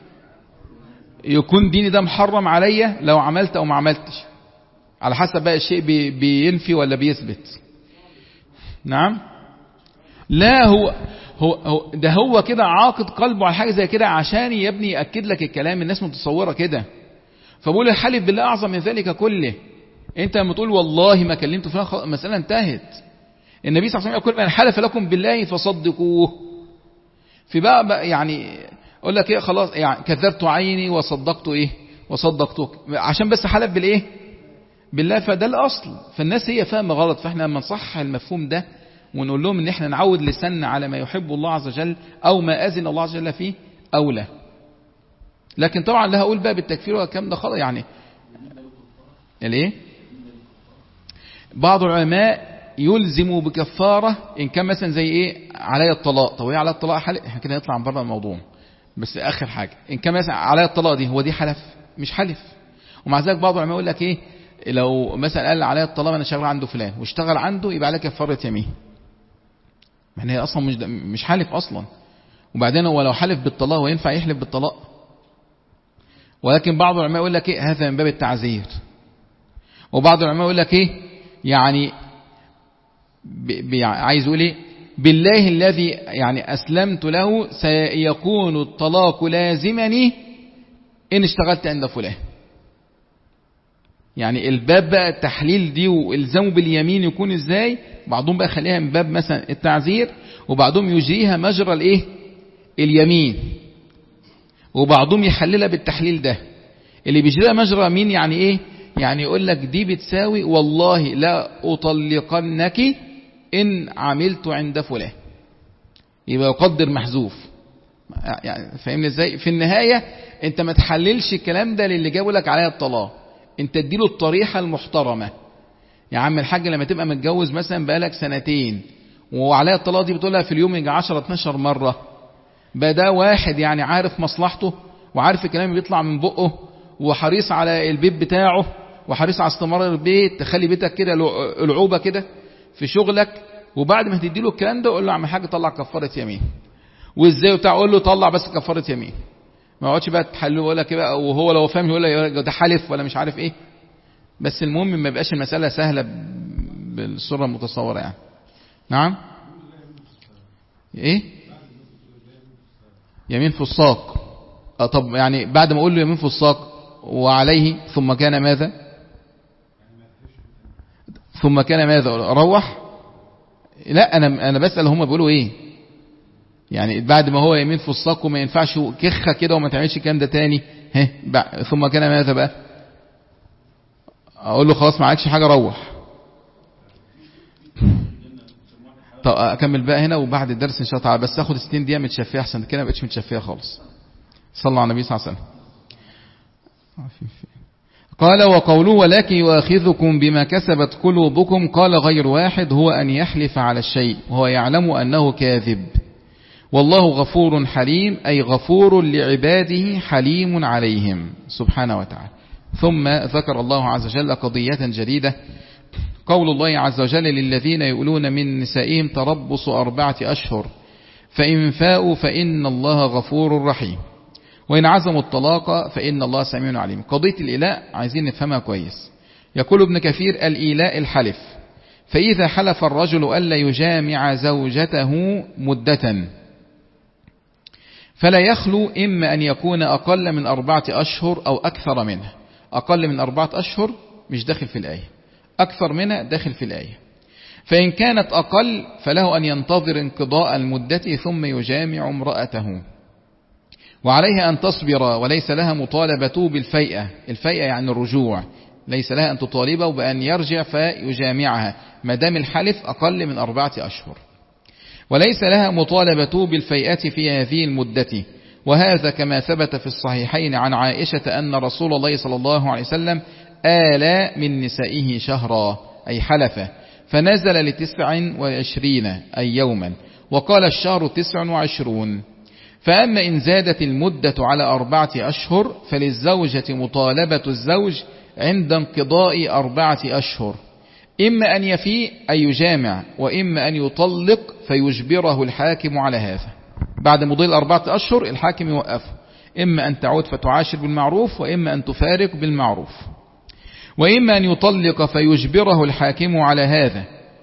يكون ديني ده محرم عليا لو عملت او ما عملتش، على حسب بقى الشيء بي بينفي ولا بيثبت. نعم لا هو هو, هو ده هو كده عاقد قلبه على حاجة زي كده عشان يا ابني يأكد لك الكلام. الناس متصورة كده، فبقول الحلف بالله اعظم من ذلك كله. انت لما تقول والله ما كلمته فلان المسألة انتهت. النبي صلى الله عليه وسلم يقول من حلف لكم بالله فصدقوه. في بقى, بقى يعني اقول لك ايه خلاص يعني كذبت عيني وصدقت ايه وصدقتك عشان بس حلف بالايه بالله، فده الاصل. فالناس هي فاهمه غلط، فاحنا لما نصحح المفهوم ده ونقول لهم ان احنا نعود لساننا على ما يحب الله عز وجل او ما اذن الله عز وجل فيه اولى. لكن طبعا لا هقول بقى بالتكفير والكلام ده خلاص يعني الايه. بعض العلماء يلزموا بكفارة إن كان مثلا زي إيه علي الطلاق. طب إيه علي الطلاق حلف؟ إحنا كده نطلع من بره الموضوع، بس آخر حاجة إن كان مثلا علي الطلاق دي هو دي حلف مش حلف. ومع ذلك بعض العلماء يقول لك إيه لو مثلا قال علي الطلاق أنا شغال عنده فلان واشتغل عنده يبقى عليه كفارة يمين، يعني هي أصلا مش مش حلف أصلا. وبعدين هو لو حلف بالطلاق وينفع يحلف بالطلاق؟ ولكن بعض العلماء يقول لك إيه هذا من باب التعزير. وبعض العلماء يقول لك إيه يعني عايز يقول ايه بالله الذي يعني اسلمت له سيكون الطلاق لازمني ان اشتغلت عند فلان. يعني الباب بقى التحليل دي والزمه باليمين يكون ازاي؟ بعضهم بقى خليها من باب مثلا التعزير، وبعضهم يجريها مجرى الايه اليمين، وبعضهم يحللها بالتحليل ده. اللي بيجريها مجرى مين يعني ايه؟ يعني يقول لك دي بتساوي والله لا اطلقنك إن عملت عند فلان، يبقى يقدر محذوف. يعني فاهمني ازاي؟ في النهاية انت ما تحللش الكلام ده للي جابوا لك عليها الطلاق، انت اديله الطريحة المحترمة. يا عم الحاج لما تبقى متجوز مثلا بقالك سنتين وعليها الطلاق دي بتقولها في اليوم يجي عشرة اتناشر مرة، بقى ده واحد يعني عارف مصلحته وعارف الكلام اللي بيطلع من بقه وحريص على البيت بتاعه وحريص على استمرار البيت، تخلي بيتك كده العوبة كده في شغلك، وبعد ما تديله الكلام ده قول له يا عم الحاج طلع كفارة يمين. وازاي بتاع؟ قول له طلع بس كفارة يمين، ما يقعدش بقى تحلله ولا كده، وهو لو فاهم يقول له ده حلف ولا مش عارف ايه. بس المهم ما يبقاش المسألة سهلة بالصورة المتصورة يعني. نعم ايه يمين في الساق؟ اه طب يعني بعد ما اقول له يمين في الساق وعليه ثم كان ماذا؟ ثم كان ماذا؟ روح؟ لا انا انا بسأل هم بيقولوا ايه يعني بعد ما هو يمين في الساق وما ينفعش كخه كده وما تعملش الكلام ده تاني، ها ثم كان ماذا بقى؟ اقول له خلاص ما عليكش حاجه روح. طب اكمل بقى هنا وبعد الدرس ان شاء الله، بس اخد ستين دقيقه متشفيه احسن كده، ما بقتش متشفيه خالص. صلى على النبي صلى الله عليه وسلم. قال وقوله ولكن يؤاخذكم بما كسبت قلوبكم، قال غير واحد هو ان يحلف على الشيء وهو يعلم انه كاذب، والله غفور حليم، أي غفور لعباده حليم عليهم سبحانه وتعالى. ثم ذكر الله عز وجل قضية جديدة، قول الله عز وجل للذين يؤلون من نسائهم تربص أربعة أشهر فإن فاءوا فإن الله غفور رحيم وإن عزموا الطلاق فإن الله سميع عليم. قضية الإيلاء عايزين نفهمها كويس. يقول ابن كثير الإيلاء الحلف، فإذا حلف الرجل ألا يجامع زوجته مدة فلا يخلو إما أن يكون أقل من أربعة أشهر أو أكثر منها. أقل من أربعة أشهر مش داخل في الآية، أكثر منها داخل في الآية. فإن كانت أقل فله أن ينتظر انقضاء المدة ثم يجامع امرأته، وعليها أن تصبر وليس لها مطالبة بالفيئة. الفيئة يعني الرجوع، ليس لها أن تطالبه بأن يرجع فيجامعها ما دام الحلف أقل من أربعة أشهر، وليس لها مطالبة بالفيئة في هذه المدة. وهذا كما ثبت في الصحيحين عن عائشة أن رسول الله صلى الله عليه وسلم آلى من نسائه شهرا أي حلف، فنزل لتسع وعشرين أي يوما، وقال الشهر تسع وعشرون. فأما إن زادت المدة على أربعة أشهر فللزوجة مطالبة الزوج عند انقضاء أربعة أشهر، إما أن يفيء أي يجامع، وإما أن يطلق فيجبره الحاكم على هذا. بعد مضي الأربعة أشهر الحاكم يوقفه، إما أن تعود فتعاشر بالمعروف، وإما أن تفارق بالمعروف، وإما أن يطلق فيجبره الحاكم على هذا،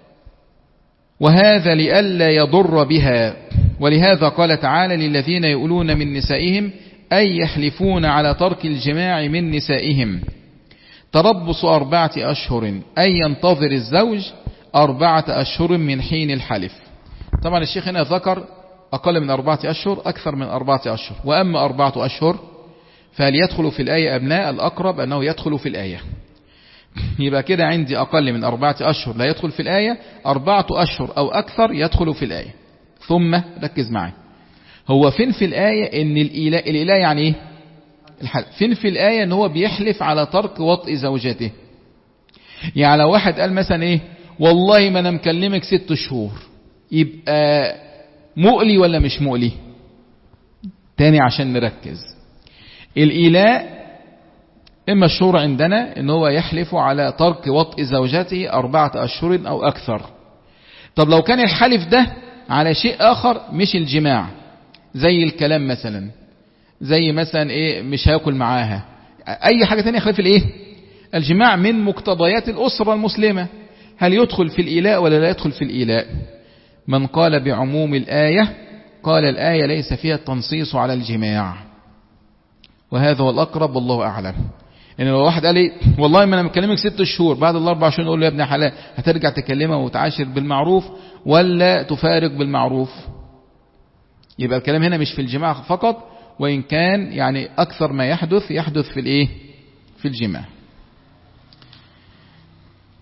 وهذا لئلا يضر بها. ولهذا قال تعالى للذين يؤلون من نسائهم أي يحلفون على ترك الجماع من نسائهم تربص أربعة أشهر أي ينتظر الزوج أربعة أشهر من حين الحلف. طبعا الشيخ هنا ذكر أقل من أربعة أشهر، أكثر من أربعة أشهر. وأما أربعة أشهر فهل يدخل في الآية أبناء؟ الأقرب أنه يدخل في الآية. يبقى كده عندي أقل من أربعة أشهر لا يدخل في الآية، أربعة أشهر أو أكثر يدخل في الآية. ثم ركز معي، هو فين في الآية إن الإله الإله يعني إيه؟ الحلف. فين في الآية إن هو بيحلف على ترك وطئ زوجته؟ يعني لو واحد قال مثلا إيه والله ما أنا مكلمك ست شهور، يبقى مؤلي ولا مش مؤلي؟ تاني عشان نركز، الإله إما الشهور عندنا إن هو يحلف على ترك وطئ زوجته أربعة أشهر أو أكثر. طب لو كان الحلف ده على شيء آخر مش الجماع، زي الكلام مثلا، زي مثلا إيه مش هياكل معاها، أي حاجة تانية خلاف الإيه الجماع من مقتضيات الأسرة المسلمة، هل يدخل في الإيلاء ولا لا يدخل في الإيلاء؟ من قال بعموم الآية قال الآية ليس فيها التنصيص على الجماع، وهذا هو الأقرب والله أعلم. يعني لو واحد قال لي والله ما أنا مكلمك ست شهور، بعد الأربع شهور نقول له يا ابن حلال هترجع تكلمه وتعاشر بالمعروف ولا تفارق بالمعروف؟ يبقى الكلام هنا مش في الجماع فقط، وإن كان يعني أكثر ما يحدث يحدث في الإيه في الجماع.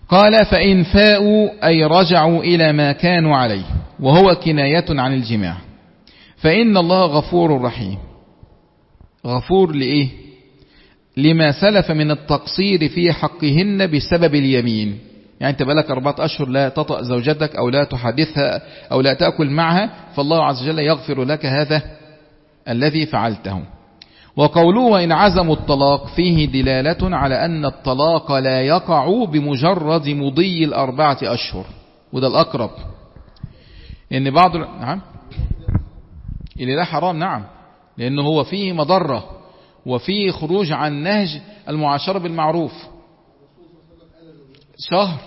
قال فإن فاءوا أي رجعوا إلى ما كانوا عليه، وهو كناية عن الجماع. فإن الله غفور رحيم. غفور لإيه؟ لما سلف من التقصير في حقهن بسبب اليمين. يعني أنت بقالك أربعة أشهر لا تطأ زوجتك أو لا تحدثها أو لا تأكل معها، فالله عز وجل يغفر لك هذا الذي فعلته. وقوله وإن عزموا الطلاق فيه دلالة على أن الطلاق لا يقع بمجرد مضي الأربعة أشهر، وده الأقرب. إن بعض نعم اللي لا حرام، نعم، لأنه هو فيه مضرة وفيه خروج عن نهج المعاشرة بالمعروف. شهر،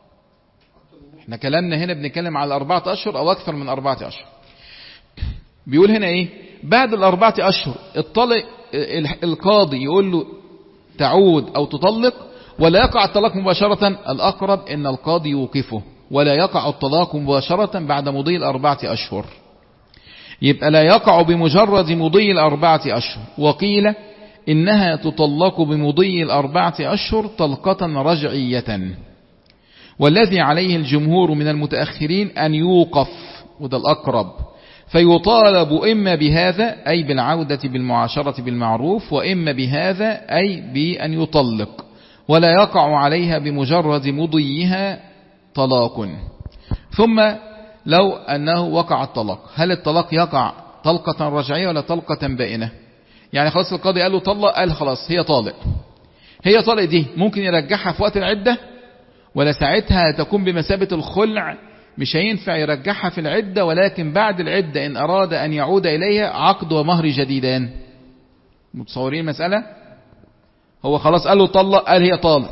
احنا كلامنا هنا بنتكلم على أربعة أشهر أو أكثر من أربعة أشهر. بيقول هنا إيه؟ بعد الأربعة أشهر الطلق القاضي يقول له تعود أو تطلق، ولا يقع الطلاق مباشرة. الأقرب إن القاضي يوقفه، ولا يقع الطلاق مباشرة بعد مضي الأربعة أشهر. يبقى لا يقع بمجرد مضي الأربعة أشهر. وقيل إنها تطلق بمضي الأربعة أشهر طلقة رجعية، والذي عليه الجمهور من المتأخرين أن يوقف، وده الأقرب، فيطالب إما بهذا أي بالعودة بالمعاشرة بالمعروف، وإما بهذا أي بأن يطلق، ولا يقع عليها بمجرد مضيها طلاق. ثم لو أنه وقع الطلاق، هل الطلاق يقع طلقة رجعية ولا طلقة بائنة؟ يعني خلاص القاضي قال له طلق، قال خلاص هي طالق. هي طالق دي ممكن يرجعها في وقت العدة، ولا ساعتها تكون بمثابة الخلع، مش هينفع يرجعها في العدة، ولكن بعد العدة إن أراد أن يعود إليها عقد ومهر جديدان. متصورين المسألة؟ هو خلاص قال له طلق، قال هي طالق،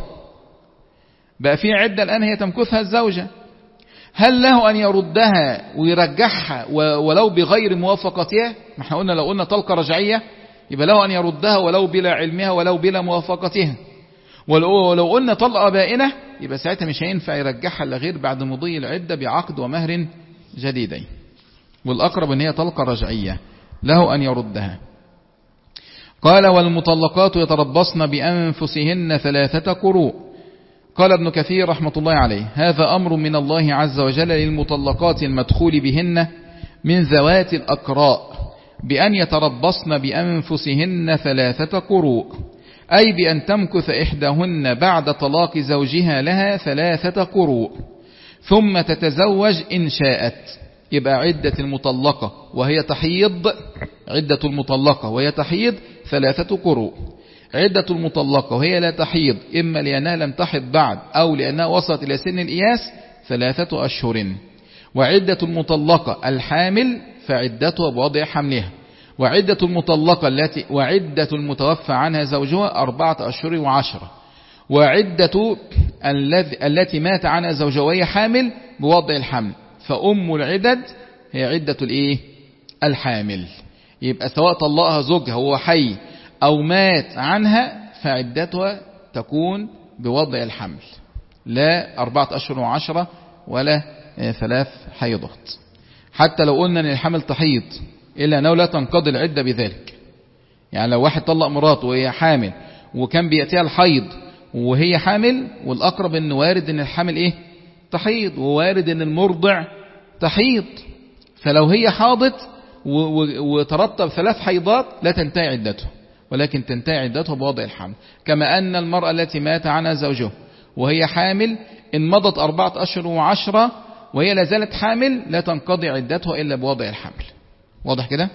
بقى في عدة الآن هي تمكثها الزوجة. هل له أن يردها ويرجعها ولو بغير موافقتها؟ ما احنا قلنا لو قلنا طلقة رجعية يبقى له أن يردها ولو بلا علمها ولو بلا موافقتها. ولو قلنا طلقة بائنة يبقى ساعتها مش هينفع يرجعها إلا غير بعد مضي العدة بعقد ومهر جديدين. والأقرب أن هي طلقة رجعية له أن يردها. قال والمطلقات يتربصن بأنفسهن ثلاثة قروء. قال ابن كثير رحمة الله عليه هذا أمر من الله عز وجل للمطلقات المدخول بهن من ذوات الأقراء بأن يتربصن بأنفسهن ثلاثة قروء، أي بأن تمكث إحداهن بعد طلاق زوجها لها ثلاثة قروء ثم تتزوج إن شاءت. يبقى عدة المطلقة وهي تحيض، عدة المطلقة وهي تحيض ثلاثة قروء. عدة المطلقة وهي لا تحيض إما لأنها لم تحض بعد أو لأنها وصلت إلى سن الإياس ثلاثة أشهر. وعدة المطلقة الحامل فعدتها بوضع حملها. وعدة المطلقة التي وعدة المتوفى عنها زوجها أربعة أشهر وعشرة. وعدة التي مات عنها زوجها وهي حامل بوضع الحمل. فأم العدد هي عدة الإيه؟ الحامل. يبقى سواء طلقها زوجها وهو حي أو مات عنها فعدتها تكون بوضع الحمل، لا أربعة أشهر وعشرة ولا ثلاث حيضات. حتى لو قلنا أن الحمل تحيض إلا أنه لا تنقضي العدة بذلك. يعني لو واحد طلق مراته وهي حامل وكان بيأتيها الحيض وهي حامل، والأقرب أن وارد أن الحامل إيه؟ تحيض، ووارد أن المرضع تحيض، فلو هي حاضت وترتب ثلاث حيضات لا تنتهي عدته، ولكن تنتهي عدته بوضع الحمل. كما أن المرأة التي مات عنها زوجها وهي حامل إن مضت أربعة أشهر وعشرة وهي لا زالت حامل لا تنقضي عدتها إلا بوضع الحمل. واضح كده؟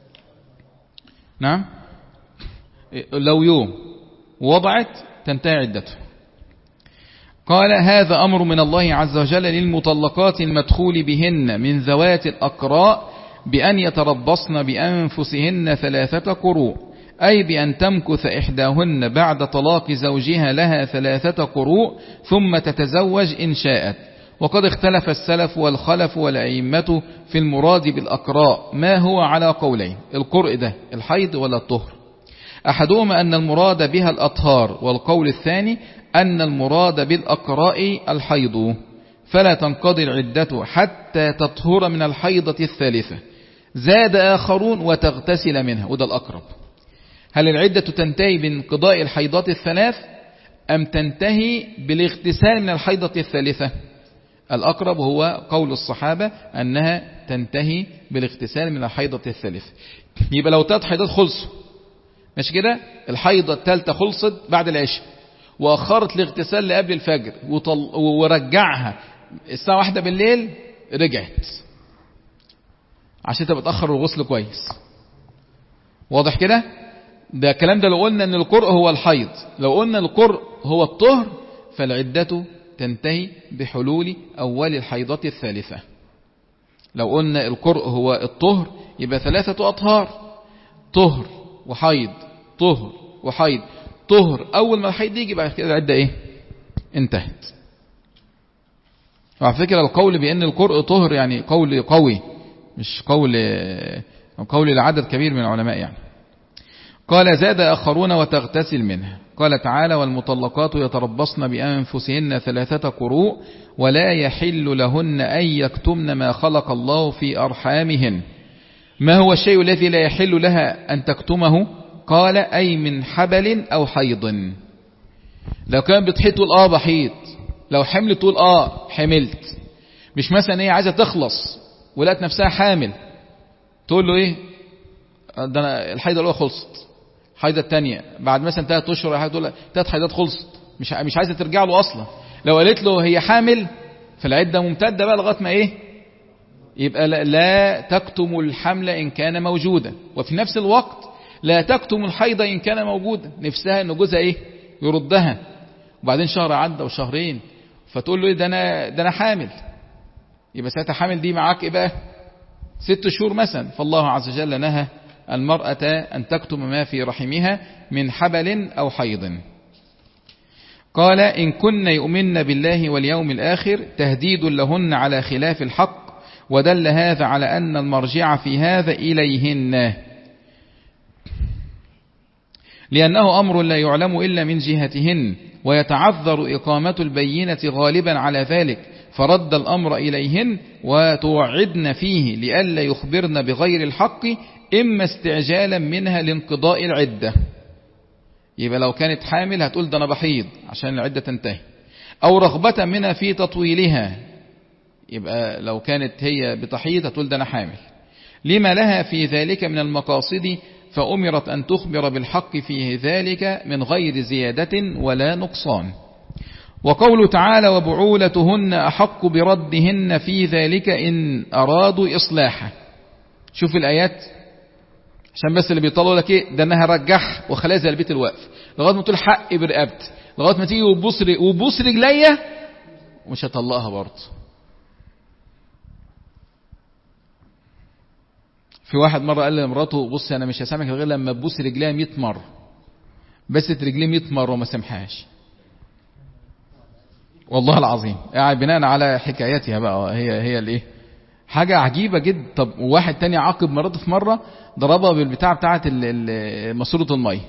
نعم. لو يوم وضعت تنتهي عدته. قال هذا أمر من الله عز وجل للمطلقات المدخول بهن من ذوات الأقراء بأن يتربصن بأنفسهن ثلاثة قروء، أي بأن تمكث إحداهن بعد طلاق زوجها لها ثلاثة قروء ثم تتزوج إن شاءت. وقد اختلف السلف والخلف والأئمة في المراد بالأقراء، ما هو على قولين: القرء ده الحيض ولا الطهر؟ أحدهما أن المراد بها الأطهار، والقول الثاني أن المراد بالأقراء الحيض، فلا تنقضي العدة حتى تطهر من الحيضة الثالثة. زاد آخرون وتغتسل منها، وده الأقرب. هل العدة تنتهي بانقضاء الحيضات الثلاث أم تنتهي بالاغتسال من الحيضة الثالثة؟ الأقرب هو قول الصحابة أنها تنتهي بالاغتسال من الحيضة الثالثة. يبقى لو تلات حيضات خلصوا ماشي كده، الحيضة الثالثة خلصت بعد العشاء وأخرت الاغتسال لقبل الفجر وطل... ورجعها الساعة واحدة بالليل، رجعت عشان تبقى تأخر الغسل كويس. واضح كده؟ ده الكلام ده لو قلنا ان القرء هو الحيض. لو قلنا القرء هو الطهر فالعدة تنتهي بحلول أول الحيضة الثالثة. لو قلنا القرء هو الطهر يبقى ثلاثة أطهار، طهر وحيض، طهر وحيض، طهر. أول ما الحيض يجي بعد كده العدة إيه؟ انتهت. وعلى فكرة القول بأن القرء طهر يعني قول قوي، مش قول قول لعدد كبير من العلماء يعني. قال زاد آخرون وتغتسل منها. قال تعالى والمطلقات يتربصن بأنفسهن ثلاثة قروء ولا يحل لهن أن يكتمن ما خلق الله في أرحامهن. ما هو الشيء الذي لا يحل لها أن تكتمه؟ قال أي من حبل أو حيض. لو كان بتحيط تقول آه بحيط، لو حملت تقول آه حملت. مش مثلا هي عايزة تخلص ولقت نفسها حامل تقول له إيه ده أنا الحيضة الأولى خلصت، الحيضة الثانية بعد مثلا ثلاث أشهر تقول له ثلاث حيضات خلصت، مش مش عايزة ترجع له أصلا. لو قالت له هي حامل فالعدة ممتدة بقى لغاية ما إيه يبقى لا تكتم الحمل إن كان موجودا، وفي نفس الوقت لا تكتم الحيضة إن كان موجودا. نفسها إنه جوزها إيه يردها، وبعدين شهر عدى وشهرين فتقول له إيه ده أنا ده أنا حامل، يبقى ساعتها حامل دي معاك إيه بقى ست شهور مثلا. فالله عز وجل نهى المرأة أن تكتم ما في رحمها من حبل أو حيض. قال إن كن يؤمن بالله واليوم الآخر تهديد لهن على خلاف الحق، ودل هذا على أن المرجع في هذا إليهن، لأنه أمر لا يعلم إلا من جهتهن، ويتعذر إقامة البينة غالبا على ذلك، فرد الأمر إليهن وتوعدن فيه لئلا يخبرن بغير الحق، إما استعجالا منها لانقضاء العدة. يبقى لو كانت حامل هتقول ده أنا بحيض عشان العدة تنتهي، أو رغبة منها في تطويلها. يبقى لو كانت هي بتحيض هتقول ده أنا حامل، لما لها في ذلك من المقاصد، فأمرت أن تخبر بالحق في ذلك من غير زيادة ولا نقصان. وقوله تعالى وبعولتهن أحق بردهن في ذلك إن أرادوا إصلاحا. شوف الآيات عشان بس اللي بيطلعوا لك ايه ده انا هرجح وخلاص زي البيت الوقف لغايه ما تقول حقي برقبتي، لغايه ما تيجي وتبوس وتبوس رجليا ومش هطلقها برضه. في واحد مره قال لمراته بصي انا مش هسامحك غير لما تبوس رجليها مية مره، بست رجليه مية مره وما سامحهاش. والله العظيم قاعد بناء على حكايتها بقى هي هي الايه حاجة عجيبة جدا. طب وواحد تاني عاقب مراته في مرة ضربها بالبتاع بتاعة ماسورة المية.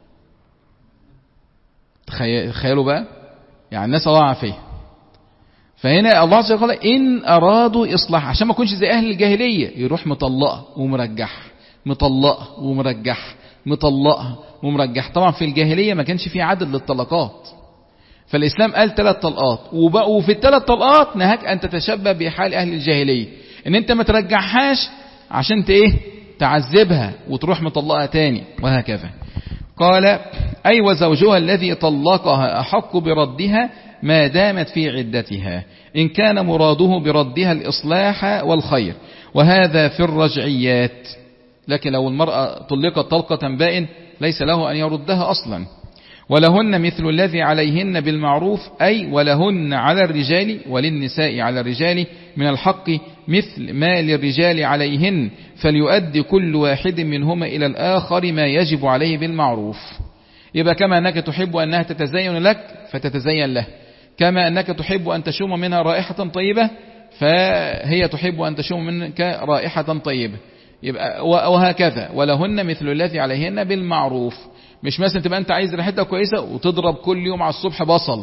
تخيلوا بقى يعني الناس الله عافية. فهنا الله عز وجل قال إن أرادوا إصلاح عشان ما يكونش زي أهل الجاهلية يروح مطلقة ومرجح مطلقة ومرجح مطلقة ومرجح. طبعا في الجاهلية ما كانش في عدد للطلقات، فالإسلام قال ثلاث طلقات، وبقوا في الثلاث طلقات نهاك أن تتشبه بحال أهل الجاهلية، ان انت ما ترجعهاش عشان ايه تعذبها وتروح مطلقها تاني وهكذا. قال أي وزوجها الذي طلقها أحق بردها ما دامت في عدتها إن كان مراده بردها الإصلاح والخير، وهذا في الرجعيات. لكن لو المرأة طلقت طلقة بائن ليس له أن يردها أصلا. ولهن مثل الذي عليهن بالمعروف أي ولهن على الرجال وللنساء على الرجال من الحق مثل ما للرجال عليهن، فليؤدي كل واحد منهما إلى الآخر ما يجب عليه بالمعروف. يبقى كما أنك تحب أنها تتزين لك فتتزين له، كما أنك تحب أن تشم منها رائحة طيبة فهي تحب أن تشم منك رائحة طيبة. يبقى وهكذا ولهن مثل الذي عليهن بالمعروف. مش مثلا تبقى انت عايز ريحتها كويسة وتضرب كل يوم على الصبح بصل،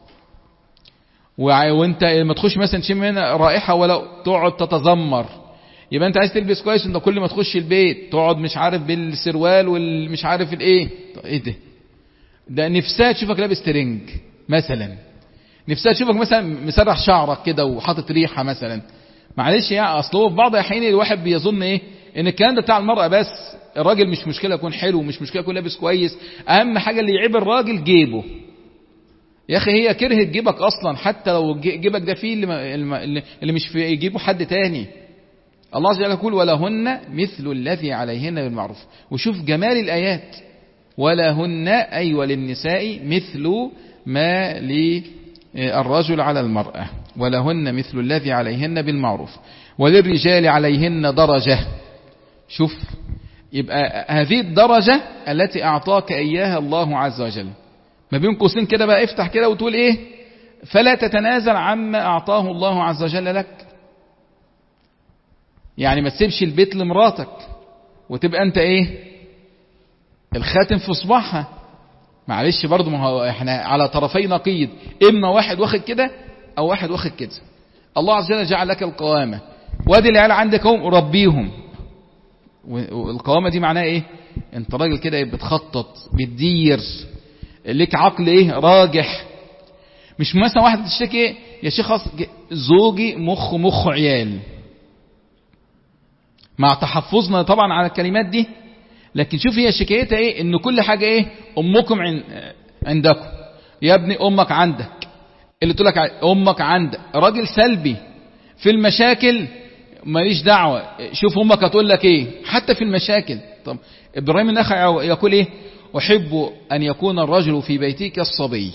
وانت ما تخش مثلا تشم منها رائحة ولا تقعد تتذمر. يبقى انت عايز تلبس كويس، انت كل ما تخش البيت تقعد مش عارف بالسروال والمش عارف الايه. ايه ده؟ ده نفسها تشوفك لابس ترنج مثلا، نفسها تشوفك مثلا مسرح شعرك كده وحاطط ريحه مثلا. معلش يعني اصله في بعض الاحيان الواحد بيظن ايه ان الكلام ده بتاع المرأة بس، الراجل مش مشكلة يكون حلو، مش مشكلة يكون لابس كويس، اهم حاجة اللي يعيب الراجل جيبه. يا اخي هي كرهت جيبك اصلا، حتى لو جيبك ده فيه اللي, اللي مش في يجيبه حد تاني. الله عز وجل يقول ولهن مثل الذي عليهن بالمعروف. وشوف جمال الايات، ولهن اي وللنساء مثل ما للرجل على المرأة، ولهن مثل الذي عليهن بالمعروف، وللرجال عليهن درجة. شوف، يبقى هذه الدرجة التي أعطاك إياها الله عز وجل، ما بين قوسين كده بقى افتح كده وتقول إيه؟ فلا تتنازل عما أعطاه الله عز وجل لك. يعني ما تسيبش البيت لمراتك وتبقى أنت إيه؟ الخاتم في صباحها. معلش برضو، ما هو احنا على طرفي نقيض، إما واحد واخد كده أو واحد واخد كده. الله عز وجل جعل لك القوامة، وادي العيال عندك هم ربيهم. والقوامة دي معناها ايه؟ انت راجل كده بتخطط، بتدير، ليك عقل ايه؟ راجح. مش مثلا واحد تشتكي ايه يا شيخ زوجي مخ مخ عيال، مع تحفظنا طبعا على الكلمات دي، لكن شوف هي شكايتها ايه؟ ان كل حاجة ايه؟ امكم عندكم، يا ابني امك عندك، اللي تقول لك امك عندك. راجل سلبي في المشاكل، ماليش دعوة، شوف امك هتقول لك ايه حتى في المشاكل. طب ابراهيم النخعي يقول ايه؟ احب ان يكون الرجل في بيتي كالصبي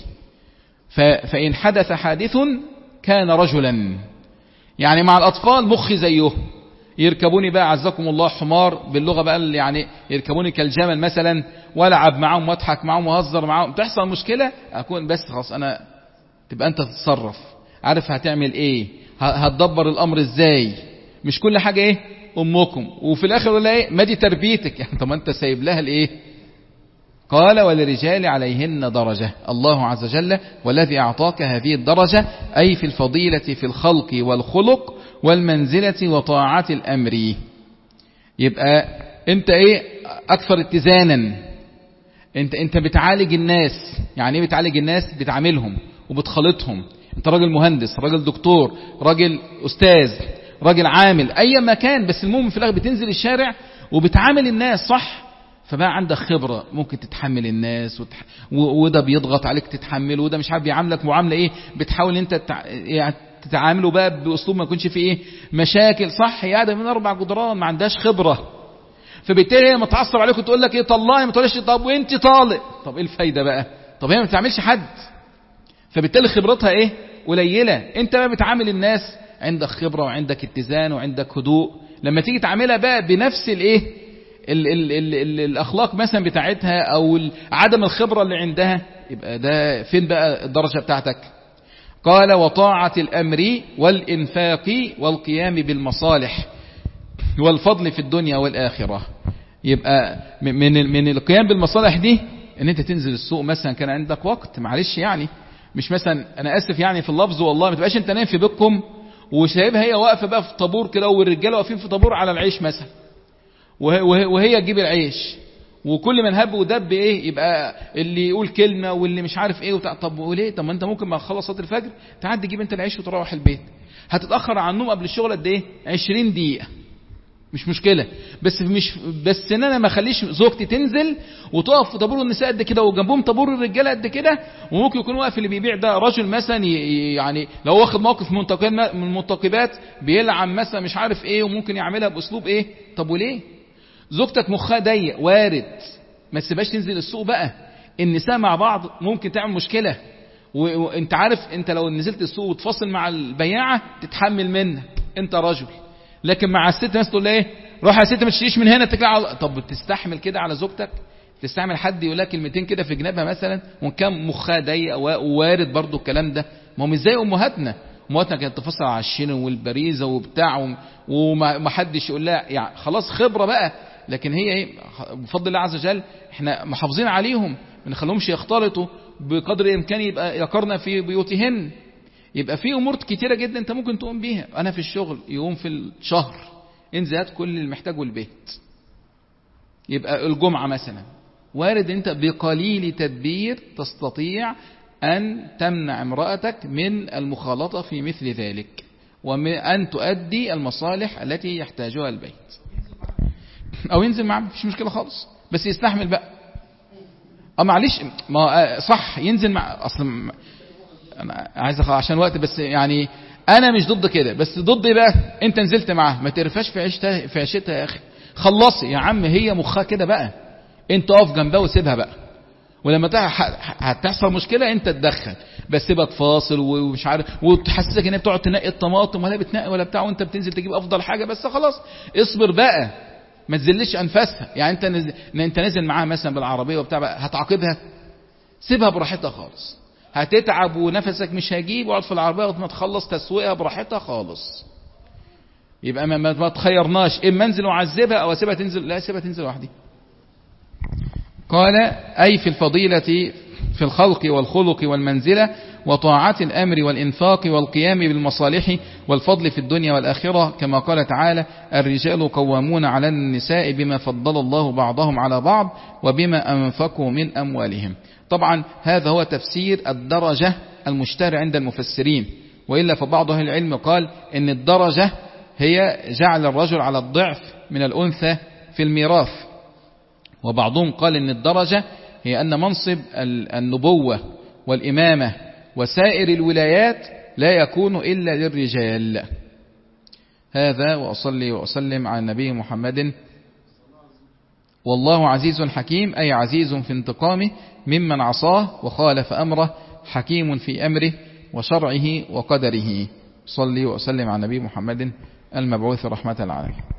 فان حدث حادث كان رجلا. يعني مع الاطفال مخي زيه، يركبوني بقى عزكم الله حمار باللغة بقى، يعني يركبوني كالجمل مثلا، والعب معهم واضحك معهم واهزر معهم، تحصل مشكلة اكون بس خلاص انا، تبقى انت تتصرف، عارف هتعمل ايه، هتدبر الامر ازاي. مش كل حاجة ايه؟ امكم، وفي الاخر ولا ايه؟ ما دي تربيتك يعني. طب ما انت سايب لها الايه؟ قال وللرجال عليهن درجة. الله عز وجل والذي اعطاك هذه الدرجة، اي في الفضيلة في الخلق والخلق والمنزلة وطاعة الامر. يبقى انت ايه؟ اكثر اتزانا. انت انت بتعالج الناس. يعني ايه بتعالج الناس؟ بتعاملهم وبتخلطهم. انت راجل مهندس، راجل دكتور، راجل استاذ، راجل عامل، اي مكان، بس المهم في الاخر بتنزل الشارع وبتعامل الناس صح، فبقى عندك خبرة، ممكن تتحمل الناس وتح... و... وده بيضغط عليك تتحمله، وده مش عارف بيعاملك معاملة ايه، بتحاول انت تع... يعني تتعامله بقى باسلوب ما يكونش فيه ايه مشاكل صح. هي قاعده من اربع جدران ما عندهاش خبرة، فبالتالي هي متعصب عليك وتقول لك ايه؟ طلعي، ما تقولش طب وانت طالق، طب ايه الفايدة بقى؟ طب هي ما بتعملش حد، فبالتالي خبرتها ايه؟ قليلة. انت بقى بتعامل الناس عندك خبرة وعندك اتزان وعندك هدوء، لما تيجي تعملها بقى بنفس الايه ال ال ال ال الاخلاق مثلا بتاعتها او عدم الخبرة اللي عندها، يبقى ده فين بقى الدرجة بتاعتك؟ قال وطاعة الامر والانفاق والقيام بالمصالح والفضل في الدنيا والاخرة. يبقى من من القيام بالمصالح دي ان انت تنزل السوق مثلا، كان عندك وقت، معلش يعني مش مثلا، انا اسف يعني في اللفظ والله، ما تبقاش انت نايم في بيتكم وسايبها هي واقفه بقى في طابور كده، والرجاله واقفين في طابور على العيش مثلا، وهي تجيب العيش، وكل من هب ودب ايه يبقى اللي يقول كلمه واللي مش عارف ايه وتع... طب وليه؟ طب ما انت ممكن ما تخلص صلاه الفجر تعدي تجيب انت العيش وتروح البيت، هتتاخر عن النوم قبل الشغل قد ايه؟ عشرين دقيقه، مش مشكلة. بس مش بس ان انا ما اخليش زوجتي تنزل وتقف في طابور النساء قد كده وجنبهم طابور الرجاله قد كده، وممكن يكون واقف اللي بيبيع ده رجل مثلا، يعني لو واخد موقف من المنتقبات بيلعن مثلا مش عارف ايه، وممكن يعملها باسلوب ايه. طب وليه؟ زوجتك مخها ضيق، وارد، ما تسيبهاش تنزل السوق بقى. النساء مع بعض ممكن تعمل مشكلة، وانت عارف انت لو نزلت السوق وتفاصل مع البياعة تتحمل منك، انت رجل. لكن مع الست ناس تقول ايه؟ روح يا ست ما تشتريش من هنا، تكلع على... طب تستحمل كده على زوجتك؟ تستحمل حد يقول لك كلمتين كده في جنابها مثلا وان كان مخها ضيق؟ ووارد برضو الكلام ده. ما هو مش زي امهاتنا، امهاتنا كانت تفصل على الشين والبريزه وبتاع، وما حدش يقول لها يعني خلاص خبره بقى. لكن هي ايه؟ بفضل الله عز وجل احنا محافظين عليهم، ما نخليهمش يختلطوا بقدر الامكان، يبقى يقرن في بيوتهن. يبقى في امور كتيره جدا انت ممكن تقوم بيها. انا في الشغل يوم في الشهر انزل هات كل اللي محتاجه البيت، يبقى الجمعه مثلا وارد أنت بقليل تدبير تستطيع أن تمنع امرأتك من المخالطة في مثل ذلك، وأن تؤدي المصالح التي يحتاجها البيت. أو ينزل معه مفيش مشكلة خالص، بس يستحمل بقى. أه معلش، ما صح ينزل مع أصلا. أنا عايز عشان وقت بس، يعني أنا مش ضد كده، بس ضد إيه بقى؟ أنت نزلت معاه ما ترفاش في عيشتها في عيشتها يا أخي، خلصي يا عم، هي مخها كده بقى، أنت اقف جنبها وسيبها بقى. ولما هتحصل مشكلة أنت تدخل، بس سيبها تفاصل ومش عارف، وتحسسك ان هي بتقعد تنقي الطماطم ولا بتنقي ولا بتاع، وانت بتنزل تجيب افضل حاجة. بس خلاص اصبر بقى، ما تزلش انفاسها. يعني انت نزل انت نازل معاها مثلا بالعربية وبتاع بقى، هتعاقبها؟ سيبها براحتها خالص، هتتعب ونفسك مش هيجيب، واقعد في العربية وما تخلص تسويقها براحتها خالص. يبقى ما, ما, ما تخيرناش اما انزل وعذبها او اسيبها تنزل، لا سيبها تنزل وحدي. قال أي في الفضيلة في الخلق والخلق والمنزلة وطاعة الأمر والإنفاق والقيام بالمصالح والفضل في الدنيا والآخرة، كما قال تعالى الرجال قوامون على النساء بما فضل الله بعضهم على بعض وبما أنفقوا من أموالهم. طبعا هذا هو تفسير الدرجة المشتهر عند المفسرين، وإلا فبعض أهل العلم قال إن الدرجة هي جعل الرجل على الضعف من الأنثى في الميراث، وبعضهم قال إن الدرجة هي أن منصب النبوة والإمامة وسائر الولايات لا يكون إلا للرجال. هذا وأصلي وأسلم على النبي محمد. والله عزيز حكيم، أي عزيز في انتقامه ممن عصاه وخالف أمره، حكيم في أمره وشرعه وقدره. صلي وأسلم على النبي محمد المبعوث رحمة العالمين.